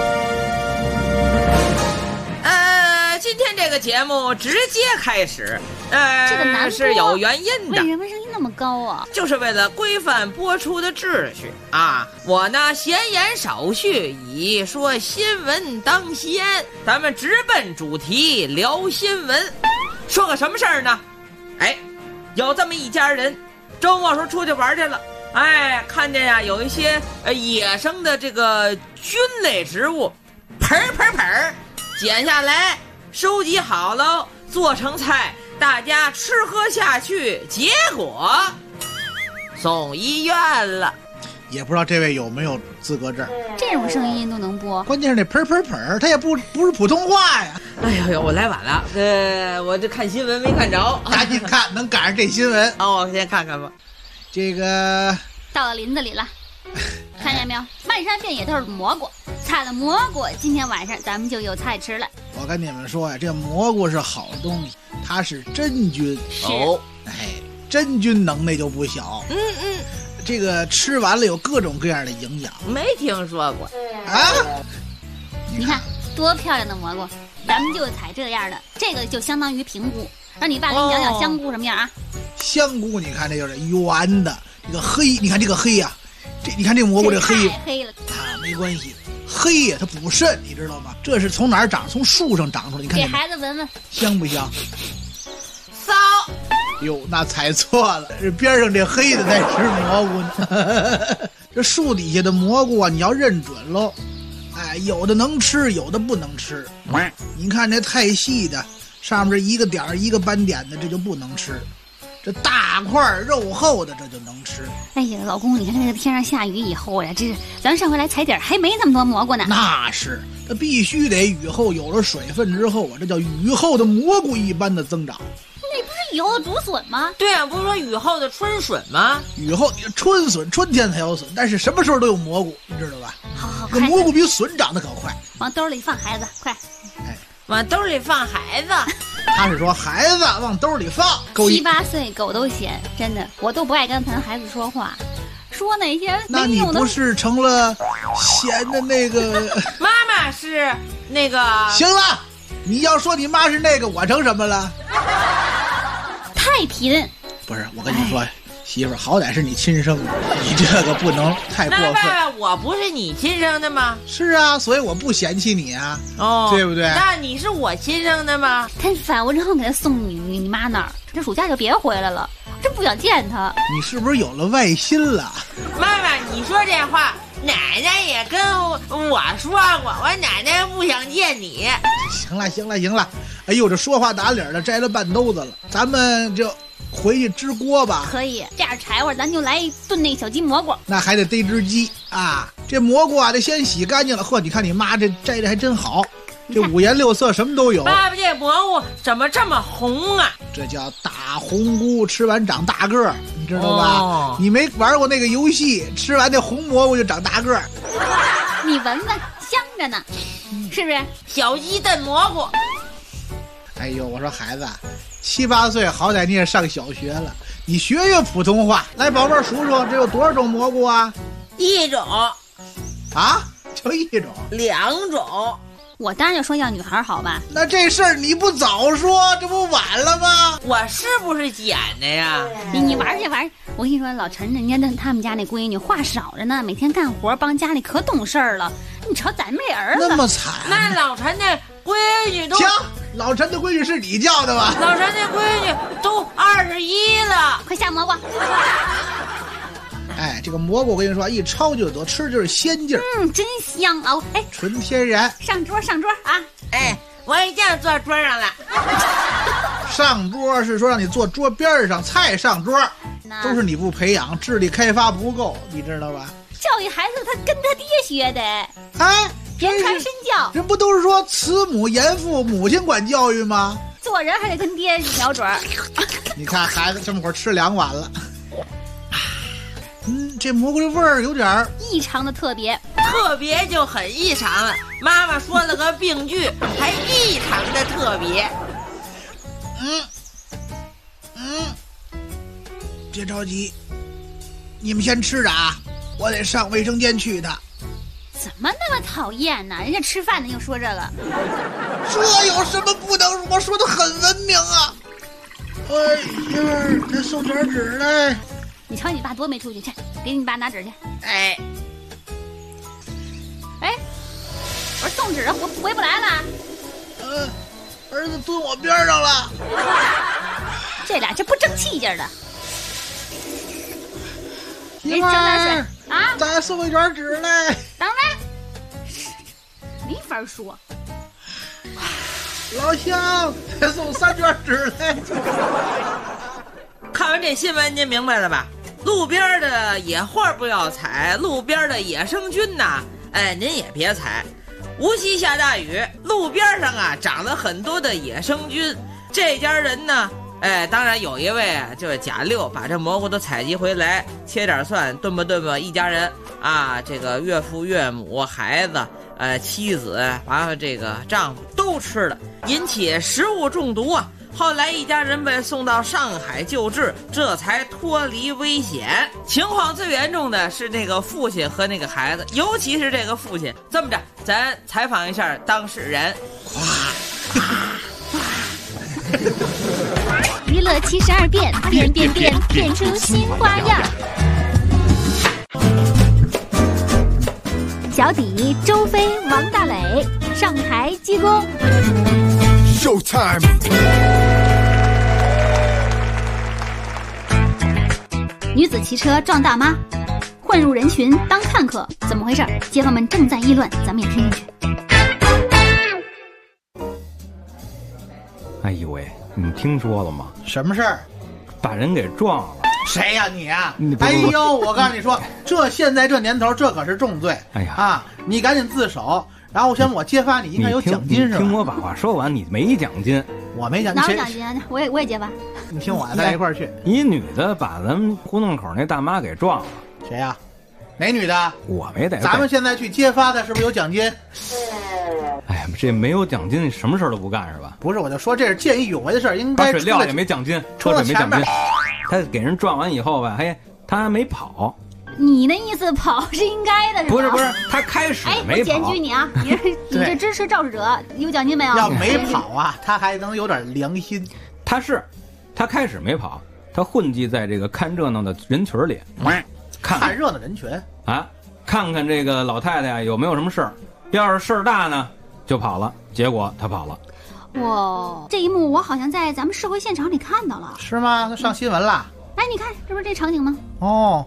今天这个节目直接开始， 这个难是有原因的。 为什么声音那么高啊？ 就是为了规范播出的秩序啊！我呢闲言少叙，以说新闻当先，咱们直奔主题聊新闻。说个什么事儿呢？哎，有这么一家人，周末时候出去玩去了，哎，看见呀有一些野生的这个菌类植物，盆儿剪下来。收集好了，做成菜，大家吃喝下去，结果送医院了。 也不知道这位有没有资格证？ 这种声音都能播？ 关键是那盆儿，它也不是普通话呀。 哎呦，我来晚了，我这看新闻没看着， 赶紧看，能赶上这新闻。 我先看看吧。 这个到了林子里了，看见没有？漫山遍野都是蘑菇，采了蘑菇，今天晚上咱们就有菜吃了。 我跟你们说呀，这蘑菇是好东西，它是真菌。哎，真菌能耐就不小。这个吃完了有各种各样的营养。 没听说过啊？ 你看多漂亮的蘑菇，咱们就采这样的，这个就相当于平菇。让你爸给你讲讲香菇什么样啊？ 香菇，你看这就是圆的，这个黑，你看这个黑呀，你看这蘑菇这黑， 太黑了啊，没关系。黑呀，它补肾，你知道吗？这是从哪儿长？从树上长出来。你看， 给孩子闻闻， 香不香？ 骚！ 哟，那猜错了，这边上这黑的在吃蘑菇呢。这树底下的蘑菇啊，你要认准喽。哎，有的能吃，有的不能吃。你看这太细的，上面这一个点儿一个斑点的，这就不能吃。这大块肉厚的这就能吃。 哎呀，老公，你看这个天上下雨以后呀，这咱上回来采点还没那么多蘑菇呢。 那是，它必须得雨后有了水分之后啊，这叫雨后的蘑菇一般的增长。 那不是以后的竹笋吗？ 对啊，不是说雨后的春笋吗？ 雨后春笋，春天才有笋，但是什么时候都有蘑菇，你知道吧？ 好， 这蘑菇比笋长得可快。 往兜里放，孩子，快！ 哎， 往兜里放孩子。 他是说孩子往兜里放 ，7、8岁狗都嫌，真的，我都不爱跟咱孩子说话，说那些那你不是成了闲的那个？ 妈妈是那个。 行了，你要说你妈是那个，我成什么了？ 太贫。 不是，我跟你说，媳妇儿好歹是你亲生的，你这个不能太过分。 那我不是你亲生的吗？ 是啊，所以我不嫌弃你啊，对不对？ 那你是我亲生的吗？ 真烦，我正好给他送你妈那儿，这暑假就别回来了，真不想见他。 你是不是有了外心了？ 妈妈，你说这话，奶奶也跟我说过，我奶奶不想见你。 行了，哎呦，这说话打理的摘了半兜子了，咱们就回去支锅吧。 可以，这样柴火咱就来炖那小鸡蘑菇。 那还得逮只鸡啊！这蘑菇啊得先洗干净了。呵，你看你妈这摘的还真好，这五颜六色什么都有。 爸爸，这蘑菇怎么这么红啊？ 这叫大红菇，吃完长大个儿，你知道吧？你没玩过那个游戏，吃完那红蘑菇就长大个儿。 你闻闻，香着呢，是不是？ 小鸡炖蘑菇。 哎呦，我说孩子，7、8岁，好歹你也上小学了，你学普通话。来，宝贝儿，数数这有多少种蘑菇啊？ 1种。 啊？ 就一种 ？2种。 我当然就说要女孩好吧。 那这事儿你不早说，这不晚了吗？ 我是不是捡的呀？ 你玩去玩。我跟你说，老陈人家他们家那闺女话少着呢，每天干活帮家里可懂事儿了。你瞅咱们这儿子那么惨。 那老陈的闺女都行，老陈的闺女是你叫的吧？ 老陈的闺女都21了， 快下蘑菇。 哎，这个蘑菇我跟你说，一焯就得，吃就是鲜劲儿。 真香啊！哎， 纯天然。 上桌啊！ 哎，我已经坐桌上了。 上桌是说让你坐桌边上，菜上桌，都是你不培养，智力开发不够，你知道吧？ 教育孩子，他跟他爹学的。 哎， 言传身教。 人不都是说慈母严父，母亲管教育吗？ 做人还得跟爹瞄准。 你看孩子这么会儿吃2碗了。这蘑菇的味儿有点异常的特别， 特别就很异常了。妈妈说了个病句，还异常的特别。 别着急，你们先吃着啊，我得上卫生间去一趟。 怎么那么讨厌呢？人家吃饭呢又说这个， 这有什么不能？我说的很文明啊。哎呀，再送点纸来。 你瞧你爸多没出息，去给你爸拿纸去。 哎， 我说送纸回不来了。 儿子蹲我边上了。 这俩这不争气劲儿的。 给整点水啊！再送一卷纸来。 等来，没法说。 老乡，再送3卷纸来。 看完这新闻，您明白了吧？路边的野花不要采，路边的野生菌呐，您也别采。无锡下大雨，路边上啊长了很多的野生菌。这家人呢，当然有一位啊，就是甲六，把这蘑菇都采集回来，切点蒜，炖吧，一家人啊，这个岳父岳母、孩子、妻子，完了这个丈夫都吃了，引起食物中毒啊。后来一家人被送到上海救治，这才脱离危险。情况最严重的是那个父亲和那个孩子，尤其是这个父亲。这么着，咱采访一下当事人。 娱乐72变，变出新花样。小底、周飞、王大磊上台鞠躬。 Showtime！ 女子骑车撞大妈，混入人群当看客，怎么回事？街坊们正在议论，咱们也听进去。 哎呦喂，你听说了吗？ 什么事儿？ 把人给撞了。 谁呀你啊？哎呦，我告诉你说，这现在这年头，这可是重罪。 哎呀啊，你赶紧自首。然后我想我揭发你，应该有奖金是吧？ 听我把话说完，你没奖金， 我没奖金。 哪有奖金啊？我也揭发。 你听我的，咱一块儿去。 一女的把咱们胡同口那大妈给撞了。 谁呀？哪女的？ 我没逮。 咱们现在去揭发的是不是有奖金？ 哎呀，这没有奖金，你什么事都不干是吧？ 不是，我就说这是见义勇为的事儿，应该。 把水撂也没奖金，车水没奖金。他给人撞完以后吧，嘿，他还没跑。 你那意思跑是应该的，是吧？ 不是，他开始没跑。 我检举你啊！你这支持肇事者有奖金没有？ 要没跑啊，他还能有点良心。 他开始没跑，他混迹在这个看热闹的人群里， 看热闹人群啊，看看这个老太太有没有什么事儿，要是事儿大呢，就跑了。结果他跑了。 哇，这一幕我好像在咱们社会现场里看到了。 是吗？他上新闻了。 哎，你看，这不是这场景吗？ 哦。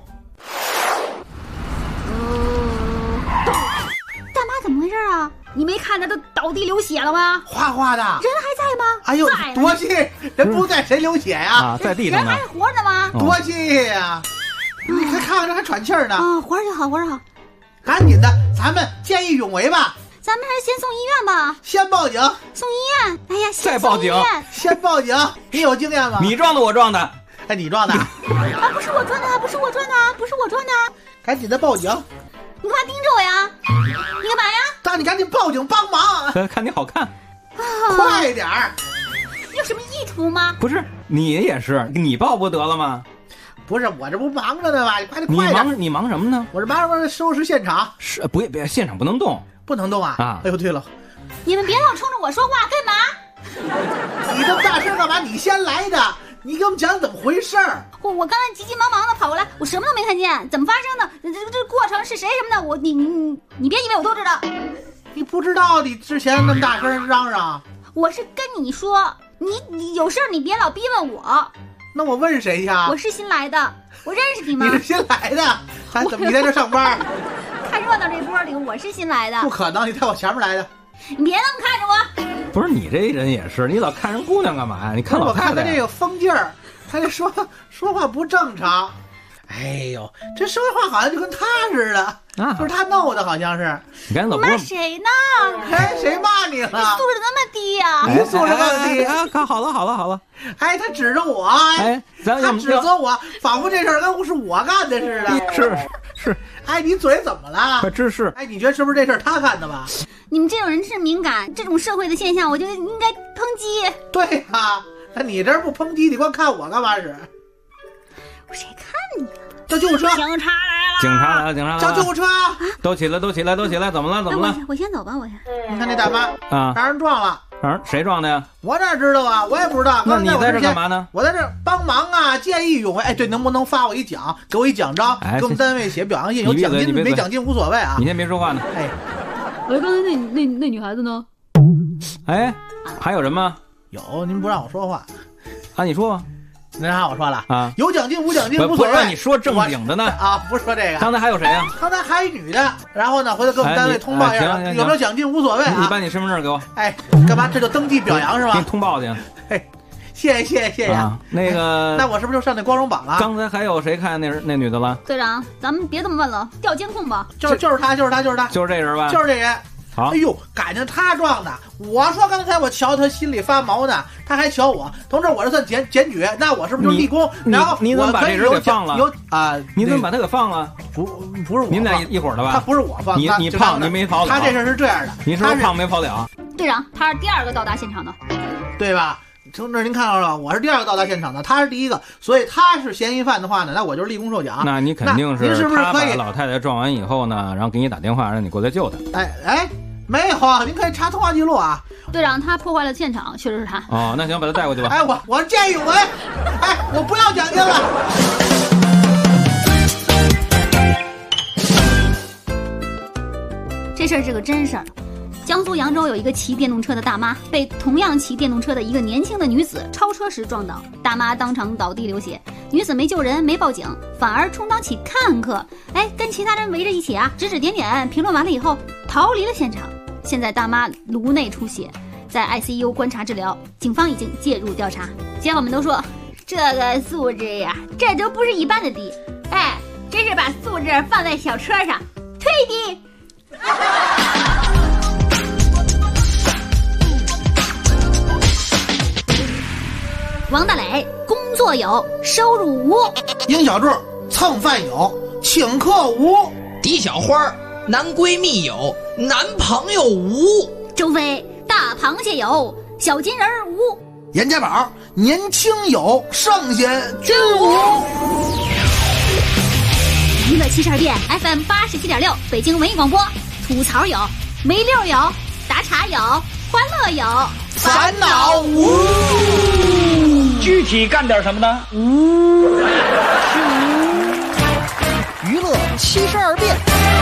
大妈怎么回事啊？你没看着都倒地流血了吗？ 哗哗的，人还在吗？ 哎呦，多气！人不在谁流血呀？ 啊，在地上呢。 人还活着吗？ 多气呀！你看着还喘气儿呢。 啊，活着就好，活着好。 赶紧的，咱们见义勇为吧。 咱们还是先送医院吧。 先报警。 送医院。哎呀， 再报警。 先报警。你有经验吗？ 你撞的，我撞的。 哎，你撞的。 啊，不是我撞的，不是我撞的，不是我撞的。 赶紧的报警。 你干嘛盯着我呀？你干嘛呀？ 大，你赶紧报警帮忙。 看你好看， 快点儿。 你有什么意图吗？ 不是，你也是，你报不得了吗？ 不是我这不忙着呢吗？你快点！ 你忙什么呢？ 我这忙着收拾现场。 是别现场不能动， 不能动啊！ 啊！ 哎呦，对了， 你们别老冲着我说话，干嘛？ 你这么大声干嘛？你先来的，你给我们讲怎么回事儿。 我刚才急急忙忙的跑过来，我什么都没看见，怎么发生的？这过程是谁什么的？你别以为我都知道。 你不知道？你之前那么大声嚷嚷。 我是跟你说，你有事儿你别老逼问我。 那我问谁呀？ 我是新来的，我认识你吗？ 你是新来的？怎么你在这上班？ 看热闹这波里，我是新来的。 不可能，你在我前面来的。 你别那么看着我。 不是你这人也是，你老看人姑娘干嘛呀？你看老太太。 我看他这个疯劲儿，他这说话不正常。哎呦，这说话好像就跟他似的啊，就是他弄的，好像是。 你赶紧走。 骂谁呢？ 哎，谁骂你了？ 你素质那么低呀？ 你素质那么低啊！看好了。 哎，他指着我，他指责我，仿佛这事儿跟是我干的似的。是。 哎，你嘴怎么了？ 快直视。 哎，你觉得是不是这事儿他干的吧？ 你们这种人是敏感，这种社会的现象，我就应该抨击。 对呀，那你这不抨击，你光看我干嘛使？ 我谁看你了？ 叫救护车！ 警察来了！ 叫救护车！ 都起来！怎么了？ 我先走吧，我先。 你看那大妈啊， 让人撞了。 谁撞的呀？ 我哪知道啊？我也不知道。 那你在这干嘛呢？ 我在这帮忙啊，见义勇为。哎，对，能不能发我一奖，给我一奖章，给我们单位写表扬信，有奖金没奖金无所谓啊。 你先别说话呢。 哎， 刚才那女孩子呢？ 哎，还有人吗？ 有，您不让我说话啊？你说吧。 那让我说了啊， 有奖金无奖金无所谓。 不是你说正经的呢啊，不是说这个。 刚才还有谁呀？ 刚才还一女的，然后呢，回头给我们单位通报一下，有没有奖金无所谓啊。 你把你身份证给我。 哎，干嘛？这就登记表扬是吧？ 给你通报去。 哎，谢谢啊。那个， 那我是不是就上那光荣榜了？ 刚才还有谁看那女的了？ 队长，咱们别这么问了，调监控吧。 就是他，就是这人吧？ 就是这人。 好， 哎呦，赶上他撞的！我说刚才我瞧他心里发毛呢，他还瞧我。同志，我这算检举，那我是不是就立功？然后你怎么把这人给放了？你怎么把他给放了？ 不是我， 你们俩一伙的吧？ 他不是我放， 你胖，你没跑了。 他这事是这样的， 你是不是胖没跑了？ 队长，他是第2个到达现场的， 对吧？同志，您看到了，我是第2个到达现场的，他是第1个，所以他是嫌疑犯的话呢，那我就是立功受奖。 那你肯定是，您是不是可以？ 他把老太太撞完以后呢，然后给你打电话让你过来救他。 哎。没有，您可以查通话记录啊。 队长，他破坏了现场，确实是他。 哦，那行，把他带过去吧。 哎，我见义勇为，哎，我不要奖金了。 这事儿是个真事儿。江苏扬州有一个骑电动车的大妈，被同样骑电动车的一个年轻的女子超车时撞倒，大妈当场倒地流血，女子没救人，没报警，反而充当起看客，哎，跟其他人围着一起啊，指指点点，评论完了以后逃离了现场。现在大妈颅内出血，在 ICU 观察治疗，警方已经介入调查。街坊们都说，这个素质呀，这都不是一般的低，哎，真是把素质放在小车上，忒低。王大磊工作有，收入无； 英小柱蹭饭有，请客无； 狄小花男闺蜜有，男朋友无； 周飞大螃蟹有，小金人无； 严家宝年轻有，剩下均无。 娱乐72变 FM 87.6，北京文艺广播，吐槽有，没溜有，打岔有，欢乐有， 烦恼无。 具体干点什么呢？ 娱乐72变。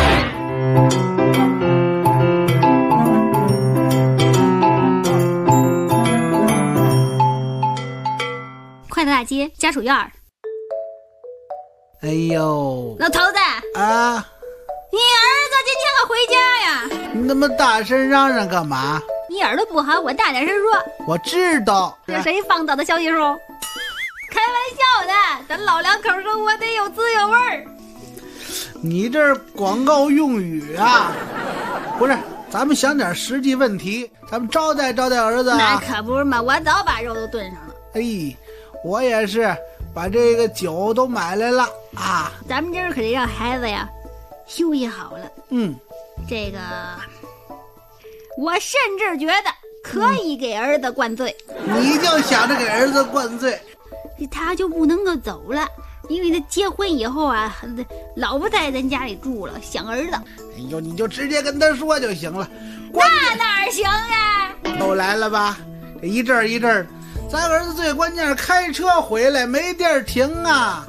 快乐大街家属院。 哎呦， 老头子啊， 你儿子今天可回家呀？ 你那么大声嚷嚷干嘛？ 你耳朵不好，我大点声说。 我知道。 这谁放倒的消息书？开玩笑的，咱老两口生活得有滋有味儿。 你这广告用语啊，不是，咱们想点实际问题，咱们招待招待儿子。 那可不是嘛，我早把肉都炖上了。 哎，我也是把这个酒都买来了啊。 咱们今儿可得让孩子呀休息好了。这个我甚至觉得可以给儿子灌醉。 你就想着给儿子灌醉， 他就不能够走了， 因为他结婚以后啊，老不在咱家里住了，想儿子。 哎呦，你就直接跟他说就行了。 那哪行啊？ 又来了吧？这一阵一阵，咱儿子最关键是开车回来没地儿停啊！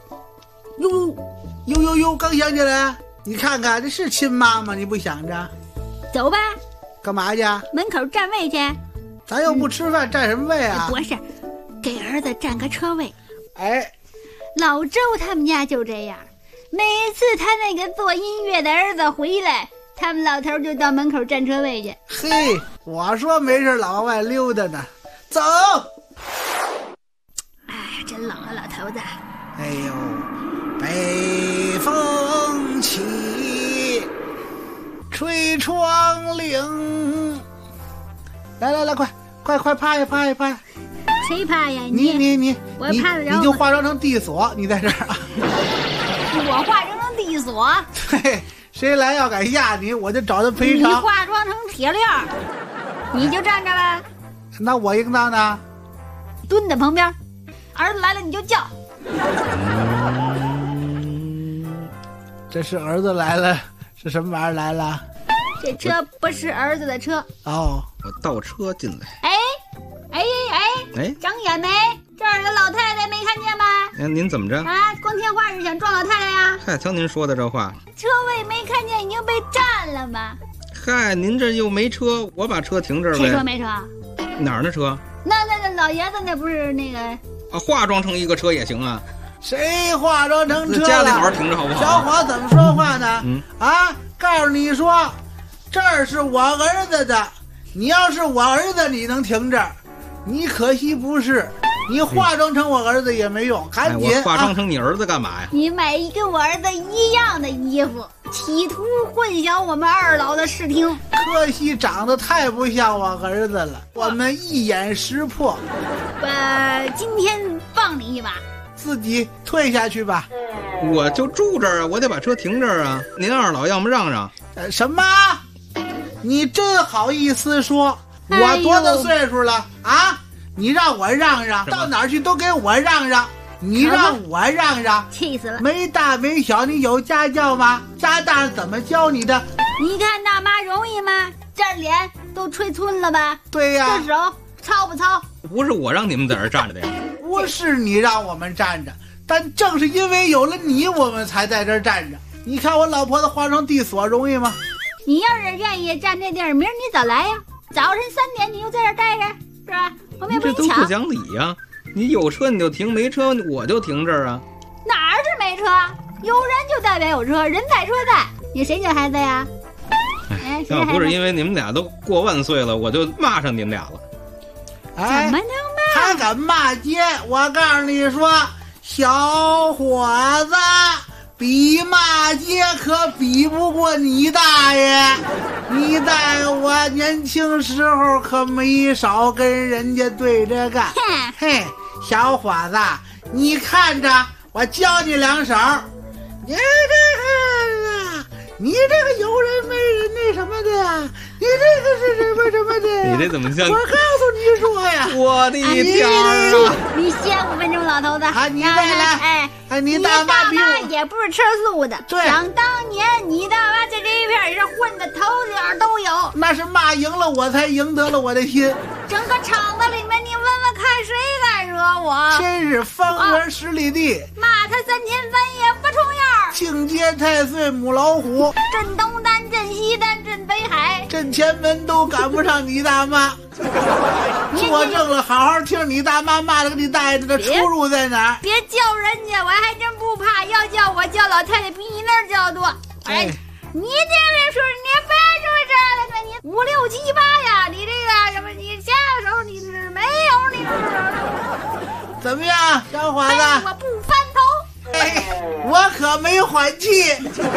哟，刚想起来，你看看这是亲妈吗？你不想着？ 走吧。 干嘛去？ 门口占位去。 咱又不吃饭，占什么位啊？ 不是，给儿子占个车位。 哎， 老周他们家就这样，每次他那个做音乐的儿子回来，他们老头就到门口占车位去。 嘿，我说没事老往外溜达呢。走。 哎，真冷啊，老头子。 哎呦，北风起，吹窗棂。来，快趴下！ 谁趴呀？ 你， 我趴着， 你就化妆成地锁，你在这儿啊？ 我化妆成地锁？ 对，谁来要敢压你，我就找他赔偿。 你化妆成铁链，你就站着吧。 那我应当呢？ 蹲在旁边，儿子来了你就叫。 这是儿子来了，是什么玩意儿来了？ 这车不是儿子的车。 哦， 我倒车进来。 哎，长眼没？这儿有老太太没看见吧？ 您怎么着？ 啊，光天化日想撞老太太呀？ 嗨，瞧您说的这话。 车位没看见已经被占了吗？ 嗨，您这又没车，我把车停这儿呗。 谁说没车？ 哪儿的车？ 那老爷子那不是那个啊，化妆成一个车也行啊。 谁化妆成车了？ 家里好好停着好不好？ 小伙怎么说话呢？告诉你说，这儿是我儿子的，你要是我儿子，你能停这儿？你可惜不是，你化妆成我儿子也没用，赶紧。 我化妆成你儿子干嘛呀？ 你买一跟我儿子一样的衣服，企图混淆我们二老的视听。 可惜长得太不像我儿子了，我们一眼识破。 今天放你一把， 自己退下去吧。 我就住这儿啊，我得把车停这儿啊。您二老要么让让？ 什么？你真好意思说？我多大岁数了啊？你让我让让，到哪儿去都给我让让，你让我让让， 气死了！ 没大没小，你有家教吗？家大人怎么教你的？ 你看大妈容易吗？这脸都吹皴了吧？ 对呀。 这手糙不糙？ 不是我让你们在这儿站着的呀。 不是你让我们站着，但正是因为有了你，我们才在这儿站着。你看我老婆子化成地锁容易吗？ 你要是愿意站这地儿，明儿你早来呀。早晨3点你就在这儿待着，是吧？我们也不这都不讲理呀！你有车你就停，没车我就停这儿啊。 哪儿是没车？有人就代表有车，人在车在。你谁家孩子呀？哎， 要不是因为你们俩都过万岁了，我就骂上你们俩了。 哎， 怎么能骂？ 还敢骂街？我告诉你说，小伙子，比骂街可比不过你大爷。你在我年轻时候可没少跟人家对着干。嘿，小伙子，你看着，我教你两手。你这个有人没人那什么的呀？你这个是什么什么的？ 你这怎么像？ 我告诉你说呀， 我的天儿啊！ 你歇5分钟，老头子啊，你再来。你大妈也不是吃素的。 对， 想当年你大妈在这一片也是混的头脸都有。 那是骂赢了我才赢得了我的心。 整个厂子里面，你问问看谁敢惹我？ 真是方圆10里地， 骂他3天3夜不重样。 庆接太岁母老虎， 镇东单，镇西单，镇北海， 镇前门都赶不上你大妈。作证了，好好听你大妈骂了个你大爷的出入在哪儿？ 别叫人家，我还真不怕。要叫我叫老太太比你那儿叫多。哎，你这位数你别说这了，你5、6、7、8呀，你这个什么你下手你是没有你怎么样，小伙子？ 我不翻头。 哎，我可没缓气。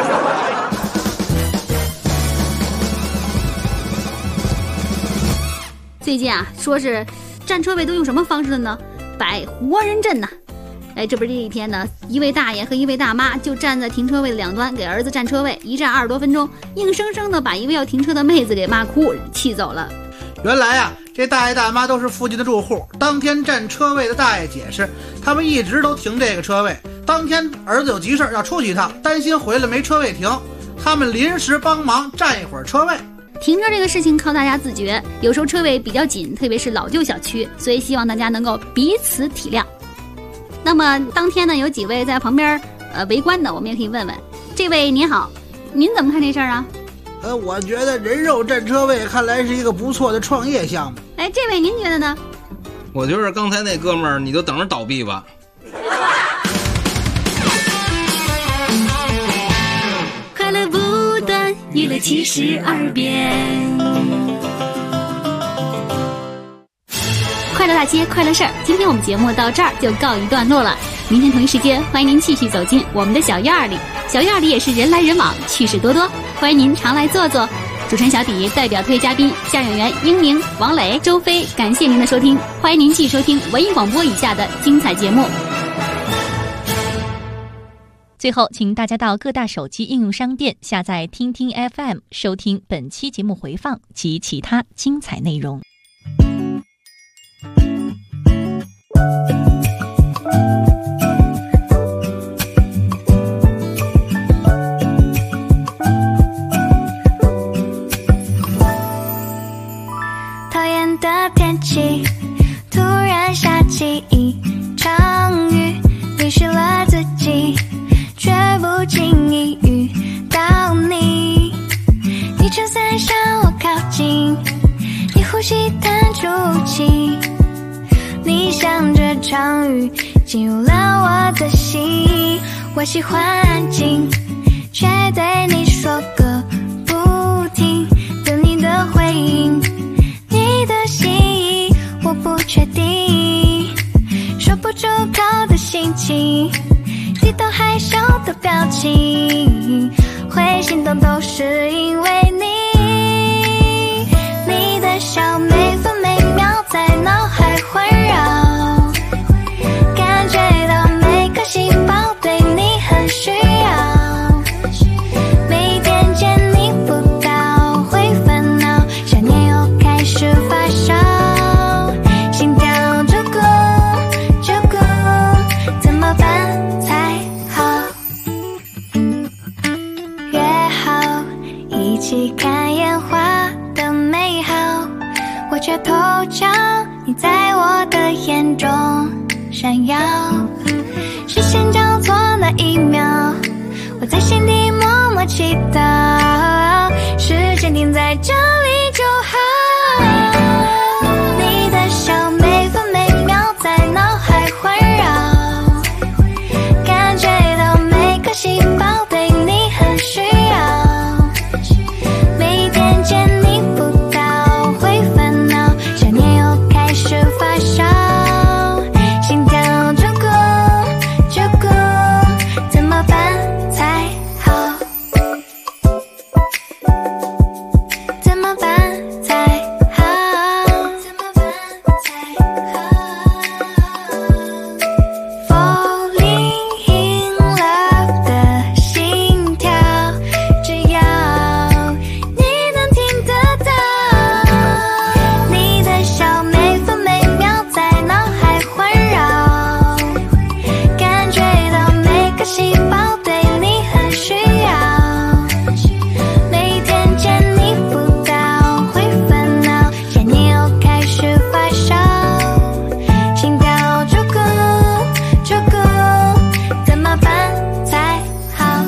最近啊，说是占车位都用什么方式的呢？摆活人阵呢。哎，这不是这一天呢，一位大爷和一位大妈就站在停车位的2端给儿子占车位，一站20多分钟，硬生生的把一位要停车的妹子给骂哭，气走了。 原来啊，这大爷大妈都是附近的住户。当天占车位的大爷解释，他们一直都停这个车位， 当天儿子有急事要出去一趟，担心回来没车位停，他们临时帮忙占一会儿车位。 停车这个事情靠大家自觉，有时候车位比较紧，特别是老旧小区，所以希望大家能够彼此体谅。那么当天呢，有几位在旁边围观的，我们也可以问问。这位您好，您怎么看这事儿啊？ 我觉得人肉占车位看来是一个不错的创业项目。 哎，这位您觉得呢？ 我觉得刚才那哥们儿，你就等着倒闭吧。 快乐不断，娱乐72变。 快乐大街，快乐事儿。今天我们节目到这儿就告一段落了。明天同一时间，欢迎您继续走进我们的小院儿里。小院儿里也是人来人往，趣事多多，欢迎您常来坐坐。主持人小迪代表特约嘉宾夏演员英宁、王磊、周飞，感谢您的收听，欢迎您继续收听文艺广播以下的精彩节目。 最后，请大家到各大手机应用商店下载听听 FM， 收听本期节目回放及其他精彩内容。 讨厌的天气，突然下起一场雨，迷失了自己，却不经意遇到你。你撑伞向我靠近，你呼吸弹出气，你像这场雨进入了我的心。我喜欢安静，却对你说个不停，等你的回应，你的心意我不确定，说不出口的心情，低头害羞的表情，会心动都是因为你，你的笑每分每秒在脑海环绕，感觉到每个细胞对你很需要，每天见你不到会烦恼，想念又开始发烧，心跳就咕就咕，怎么办才好？约好一起看烟花的美好，我却偷瞧你在我的眼中闪耀，视线交错那一秒，我在心底默默祈祷，时间停在这里就好，你的笑每分每秒在脑海环绕，感觉到每个细胞对你很需要，每天见你不到会烦恼，想念又开始发烧，心跳就咕就咕，怎么办才好？怎么办才好？怎么办才好 ？Falling in love 的心跳，只要你能听得到，你的笑每分每秒在脑海环绕，感觉到每个细胞对你很需要，每天见你不到会烦恼，想念又开始发烧，心跳就咕就咕，怎么办才好？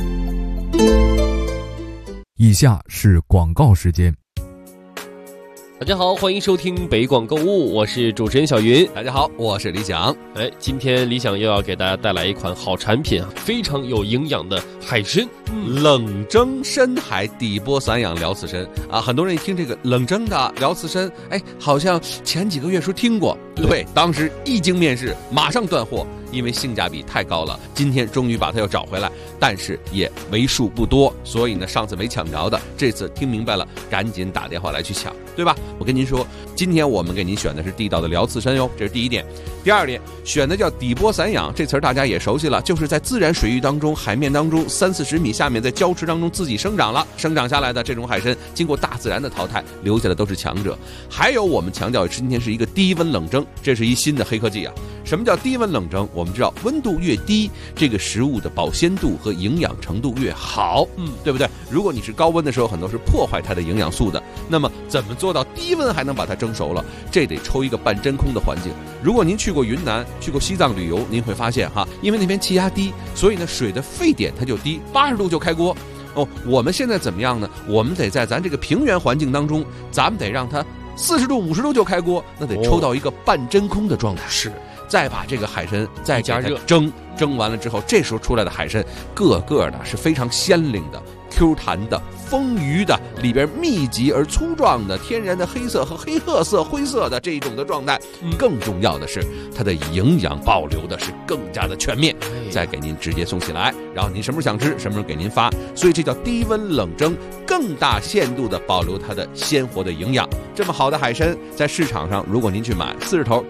以下是广告时间。 大家好，欢迎收听北广购物，我是主持人小云。 大家好，我是李想。 今天李想又要给大家带来一款好产品啊，非常有营养的海参， 冷蒸深海底波散养辽刺参啊。很多人一听这个冷蒸的辽刺参，好像前几个月时候听过，对，当时一经面世，马上断货，因为性价比太高了。今天终于把它又找回来，但是也为数不多，所以呢，上次没抢着的，这次听明白了，赶紧打电话来去抢，对吧？我跟您说，今天我们给您选的是地道的辽刺参哟，这是第一点。第二点，选的叫底波散养，这词儿大家也熟悉了，就是在自然水域当中、海面当中30-40米下面，在礁池当中自己生长了，生长下来的这种海参，经过大自然的淘汰，留下的都是强者。还有我们强调今天是一个低温冷蒸，这是一新的黑科技啊。什么叫低温冷蒸？我们知道温度越低，这个食物的保鲜度和营养程度越好，对不对？如果你是高温的时候，很多是破坏它的营养素的。那么怎么做到低温还能把它蒸熟了？这得抽一个半真空的环境。如果您去过云南、去过西藏旅游，您会发现哈，因为那边气压低，所以呢水的沸点它就低，80度就开锅。我们现在怎么样呢？我们得在咱这个平原环境当中，咱们得让它40度、50度就开锅，那得抽到一个半真空的状态。 是。 再把这个海参再加热蒸完了之后，这时候出来的海参个个的是非常鲜灵的、Q 弹的、丰腴的，里边密集而粗壮的天然的黑色和黑褐色、灰色的这一种的状态。更重要的是，它的营养保留的是更加的全面，再给您直接送起来，然后您什么时候想吃，什么时候给您发。所以这叫低温冷蒸，更大限度的保留它的鲜活的营养。这么好的海参，在市场上，如果您去买40头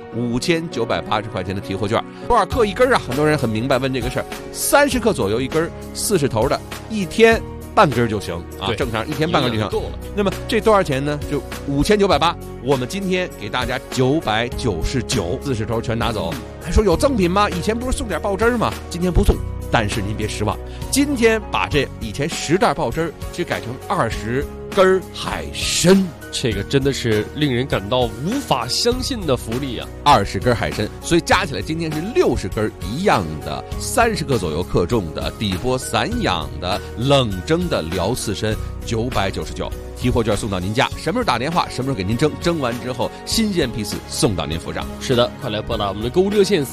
5980块钱的提货券，多少克一根啊？很多人很明白问这个事儿，30克左右一根，40头的，1天半根就行啊，正常1天半根就行。够了。那么这多少钱呢？就5980，我们今天给大家999，40头全拿走。还说有赠品吗？以前不是送点爆汁吗？今天不送。但是您别失望，今天把这以前10袋爆汁就改成20根海参， 这个真的是令人感到无法相信的福利啊 ！20根海参，所以加起来今天是60根一样的，30克左右克重的底波散养的冷蒸的辽刺参，999。提货券送到您家，什么时候打电话，什么时候给您蒸，蒸完之后新鲜批次送到您府上。 是的，快来拨打我们的购物热线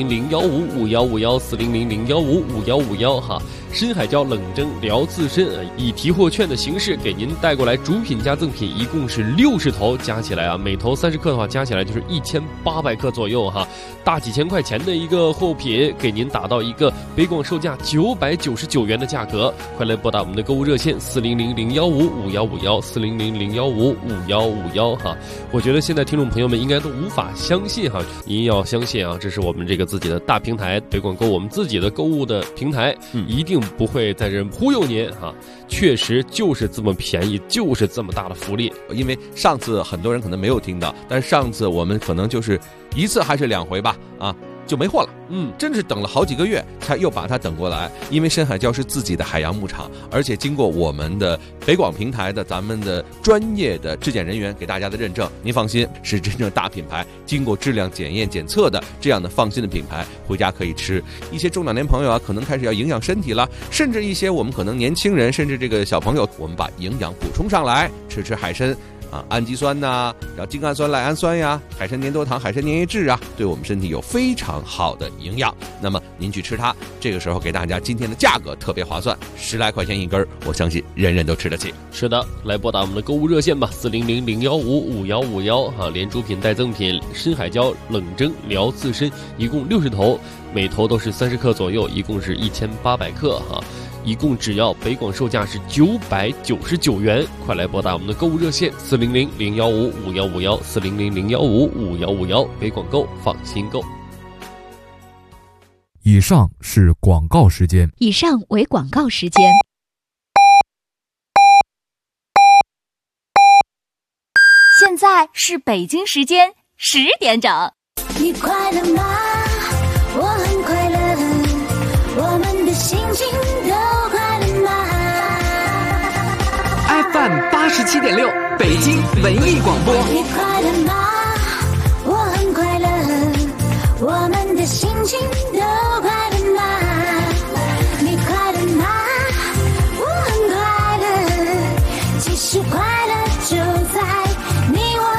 400-015-5151，400-015-5151哈。深海椒冷蒸辽刺参以提货券的形式给您带过来，主品加赠品一共是60头，加起来啊，每头30克的话，加起来就是1800克左右哈，大几千块钱的一个货品，给您打到一个北广售价999元的价格。快来拨打我们的购物热线400-015-5151，400-015-5151哈。我觉得现在听众朋友们应该都无法相信哈，您要相信啊，这是我们这个自己的大平台北广购，我们自己的购物的平台，一定不会在这忽悠您哈，确实就是这么便宜，就是这么大的福利。 因为上次很多人可能没有听到，但是上次我们可能就是1次还是2回吧啊，就没货了。真是等了好几个月才又把它等过来。因为深海礁是自己的海洋牧场，而且经过我们的北广平台的咱们的专业的质检人员给大家的认证，您放心，是真正大品牌，经过质量检验检测的这样的放心的品牌，回家可以吃。一些中老年朋友啊，可能开始要营养身体了，甚至一些我们可能年轻人，甚至这个小朋友，我们把营养补充上来，吃海参啊，氨基酸呐，然后精氨酸、赖氨酸呀，海参粘多糖、海参粘液质啊，对我们身体有非常好的营养。那么您去吃它，这个时候给大家今天的价格特别划算，10来块钱一根，我相信人人都吃得起。 是的，来拨打我们的购物热线吧，400-015-5151哈，连主品带赠品，深海礁冷蒸辽刺参一共60头，每头都是30克左右，一共是1800克哈。一共只要北广售价是999元，快来拨打我们的购物热线400-015-5151，400-015-5151，北广购，放心购。 以上是广告时间。 以上为广告时间。 现在是北京时间10点整。 你快乐吗？我很快乐，我们的心情都快乐吗 ？FM 87.6，北京文艺广播。 你快乐吗？我很快乐，我们的心情都快乐吗？你快乐吗？我很快乐，其实快乐就在你我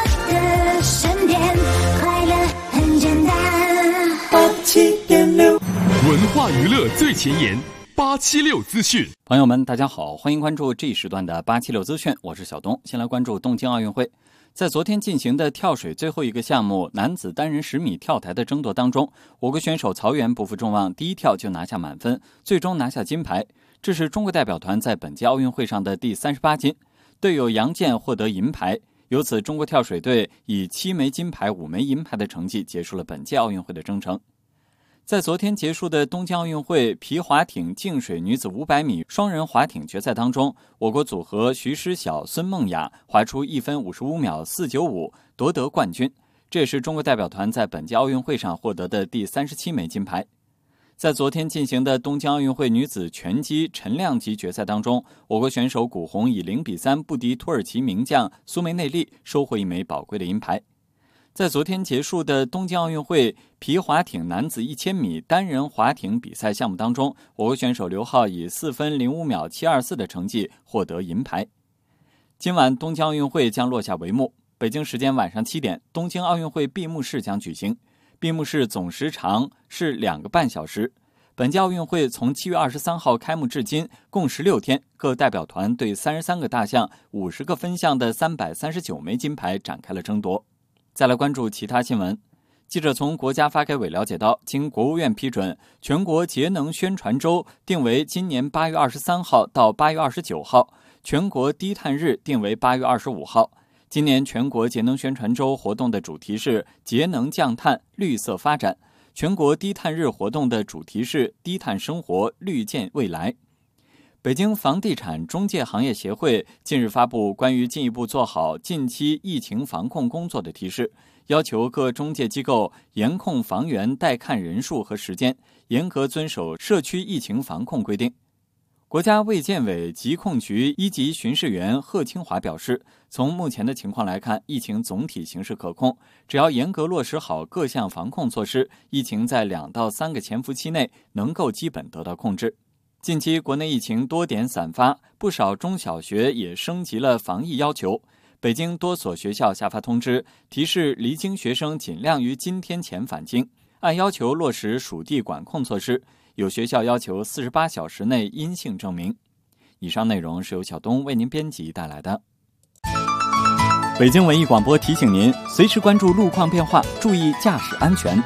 化娱乐最前沿，876资讯。 朋友们大家好，欢迎关注这一时段的876资讯，我是小东。先来关注东京奥运会。在昨天进行的跳水最后一个项目男子单人10米跳台的争夺当中，我国选手曹原不负众望，第一跳就拿下满分，最终拿下金牌。这是中国代表团在本届奥运会上的第38金，队友杨健获得银牌。由此，中国跳水队以7枚金牌、5枚银牌的成绩结束了本届奥运会的征程。在昨天结束的东京奥运会皮划艇净水女子500米双人划艇决赛当中，我国组合徐诗晓、孙梦雅划出1分55秒495，夺得冠军。这也是中国代表团在本届奥运会上获得的第37枚金牌。在昨天进行的东京奥运会女子拳击陈量级决赛当中，我国选手古红以0-3不敌土耳其名将苏梅内利，收获1枚宝贵的银牌。在昨天结束的东京奥运会皮划艇男子1000米单人划艇比赛项目当中，我国选手刘浩以4分05秒724的成绩获得银牌。今晚东京奥运会将落下帷幕，北京时间晚上7点，东京奥运会闭幕式将举行。闭幕式总时长是2个半小时。本届奥运会从7月23号开幕至今，共16天，各代表团对33个大项、50个分项的339枚金牌展开了争夺。再来关注其他新闻。记者从国家发改委了解到，经国务院批准，全国节能宣传周定为今年8月23号到8月29号，全国低碳日定为8月25号。今年全国节能宣传周活动的主题是节能降碳、绿色发展，全国低碳日活动的主题是低碳生活、绿建未来。北京房地产中介行业协会近日发布关于进一步做好近期疫情防控工作的提示，要求各中介机构严控房源待看人数和时间，严格遵守社区疫情防控规定。国家卫健委疾控局1级巡视员贺清华表示，从目前的情况来看，疫情总体形势可控，只要严格落实好各项防控措施，疫情在2到3个潜伏期内能够基本得到控制。近期国内疫情多点散发，不少中小学也升级了防疫要求。北京多所学校下发通知，提示离京学生尽量于今天前返京，按要求落实属地管控措施，有学校要求48小时内阴性证明。以上内容是由小东为您编辑带来的。北京文艺广播提醒您，随时关注路况变化，注意驾驶安全。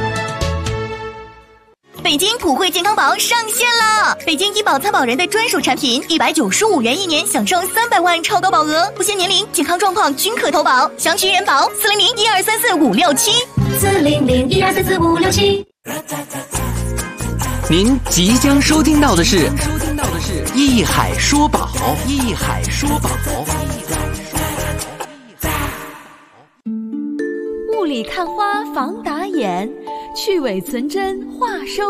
北京普惠健康宝上线了！北京医保参保人的专属产品，195元1年，享受300万超高保额，不限年龄、健康状况均可投保。详询人保400-1234-567，400-1234-567。 您即将收听到的是艺海说宝，艺海说宝。 雾里看花防打眼，去伪存真话收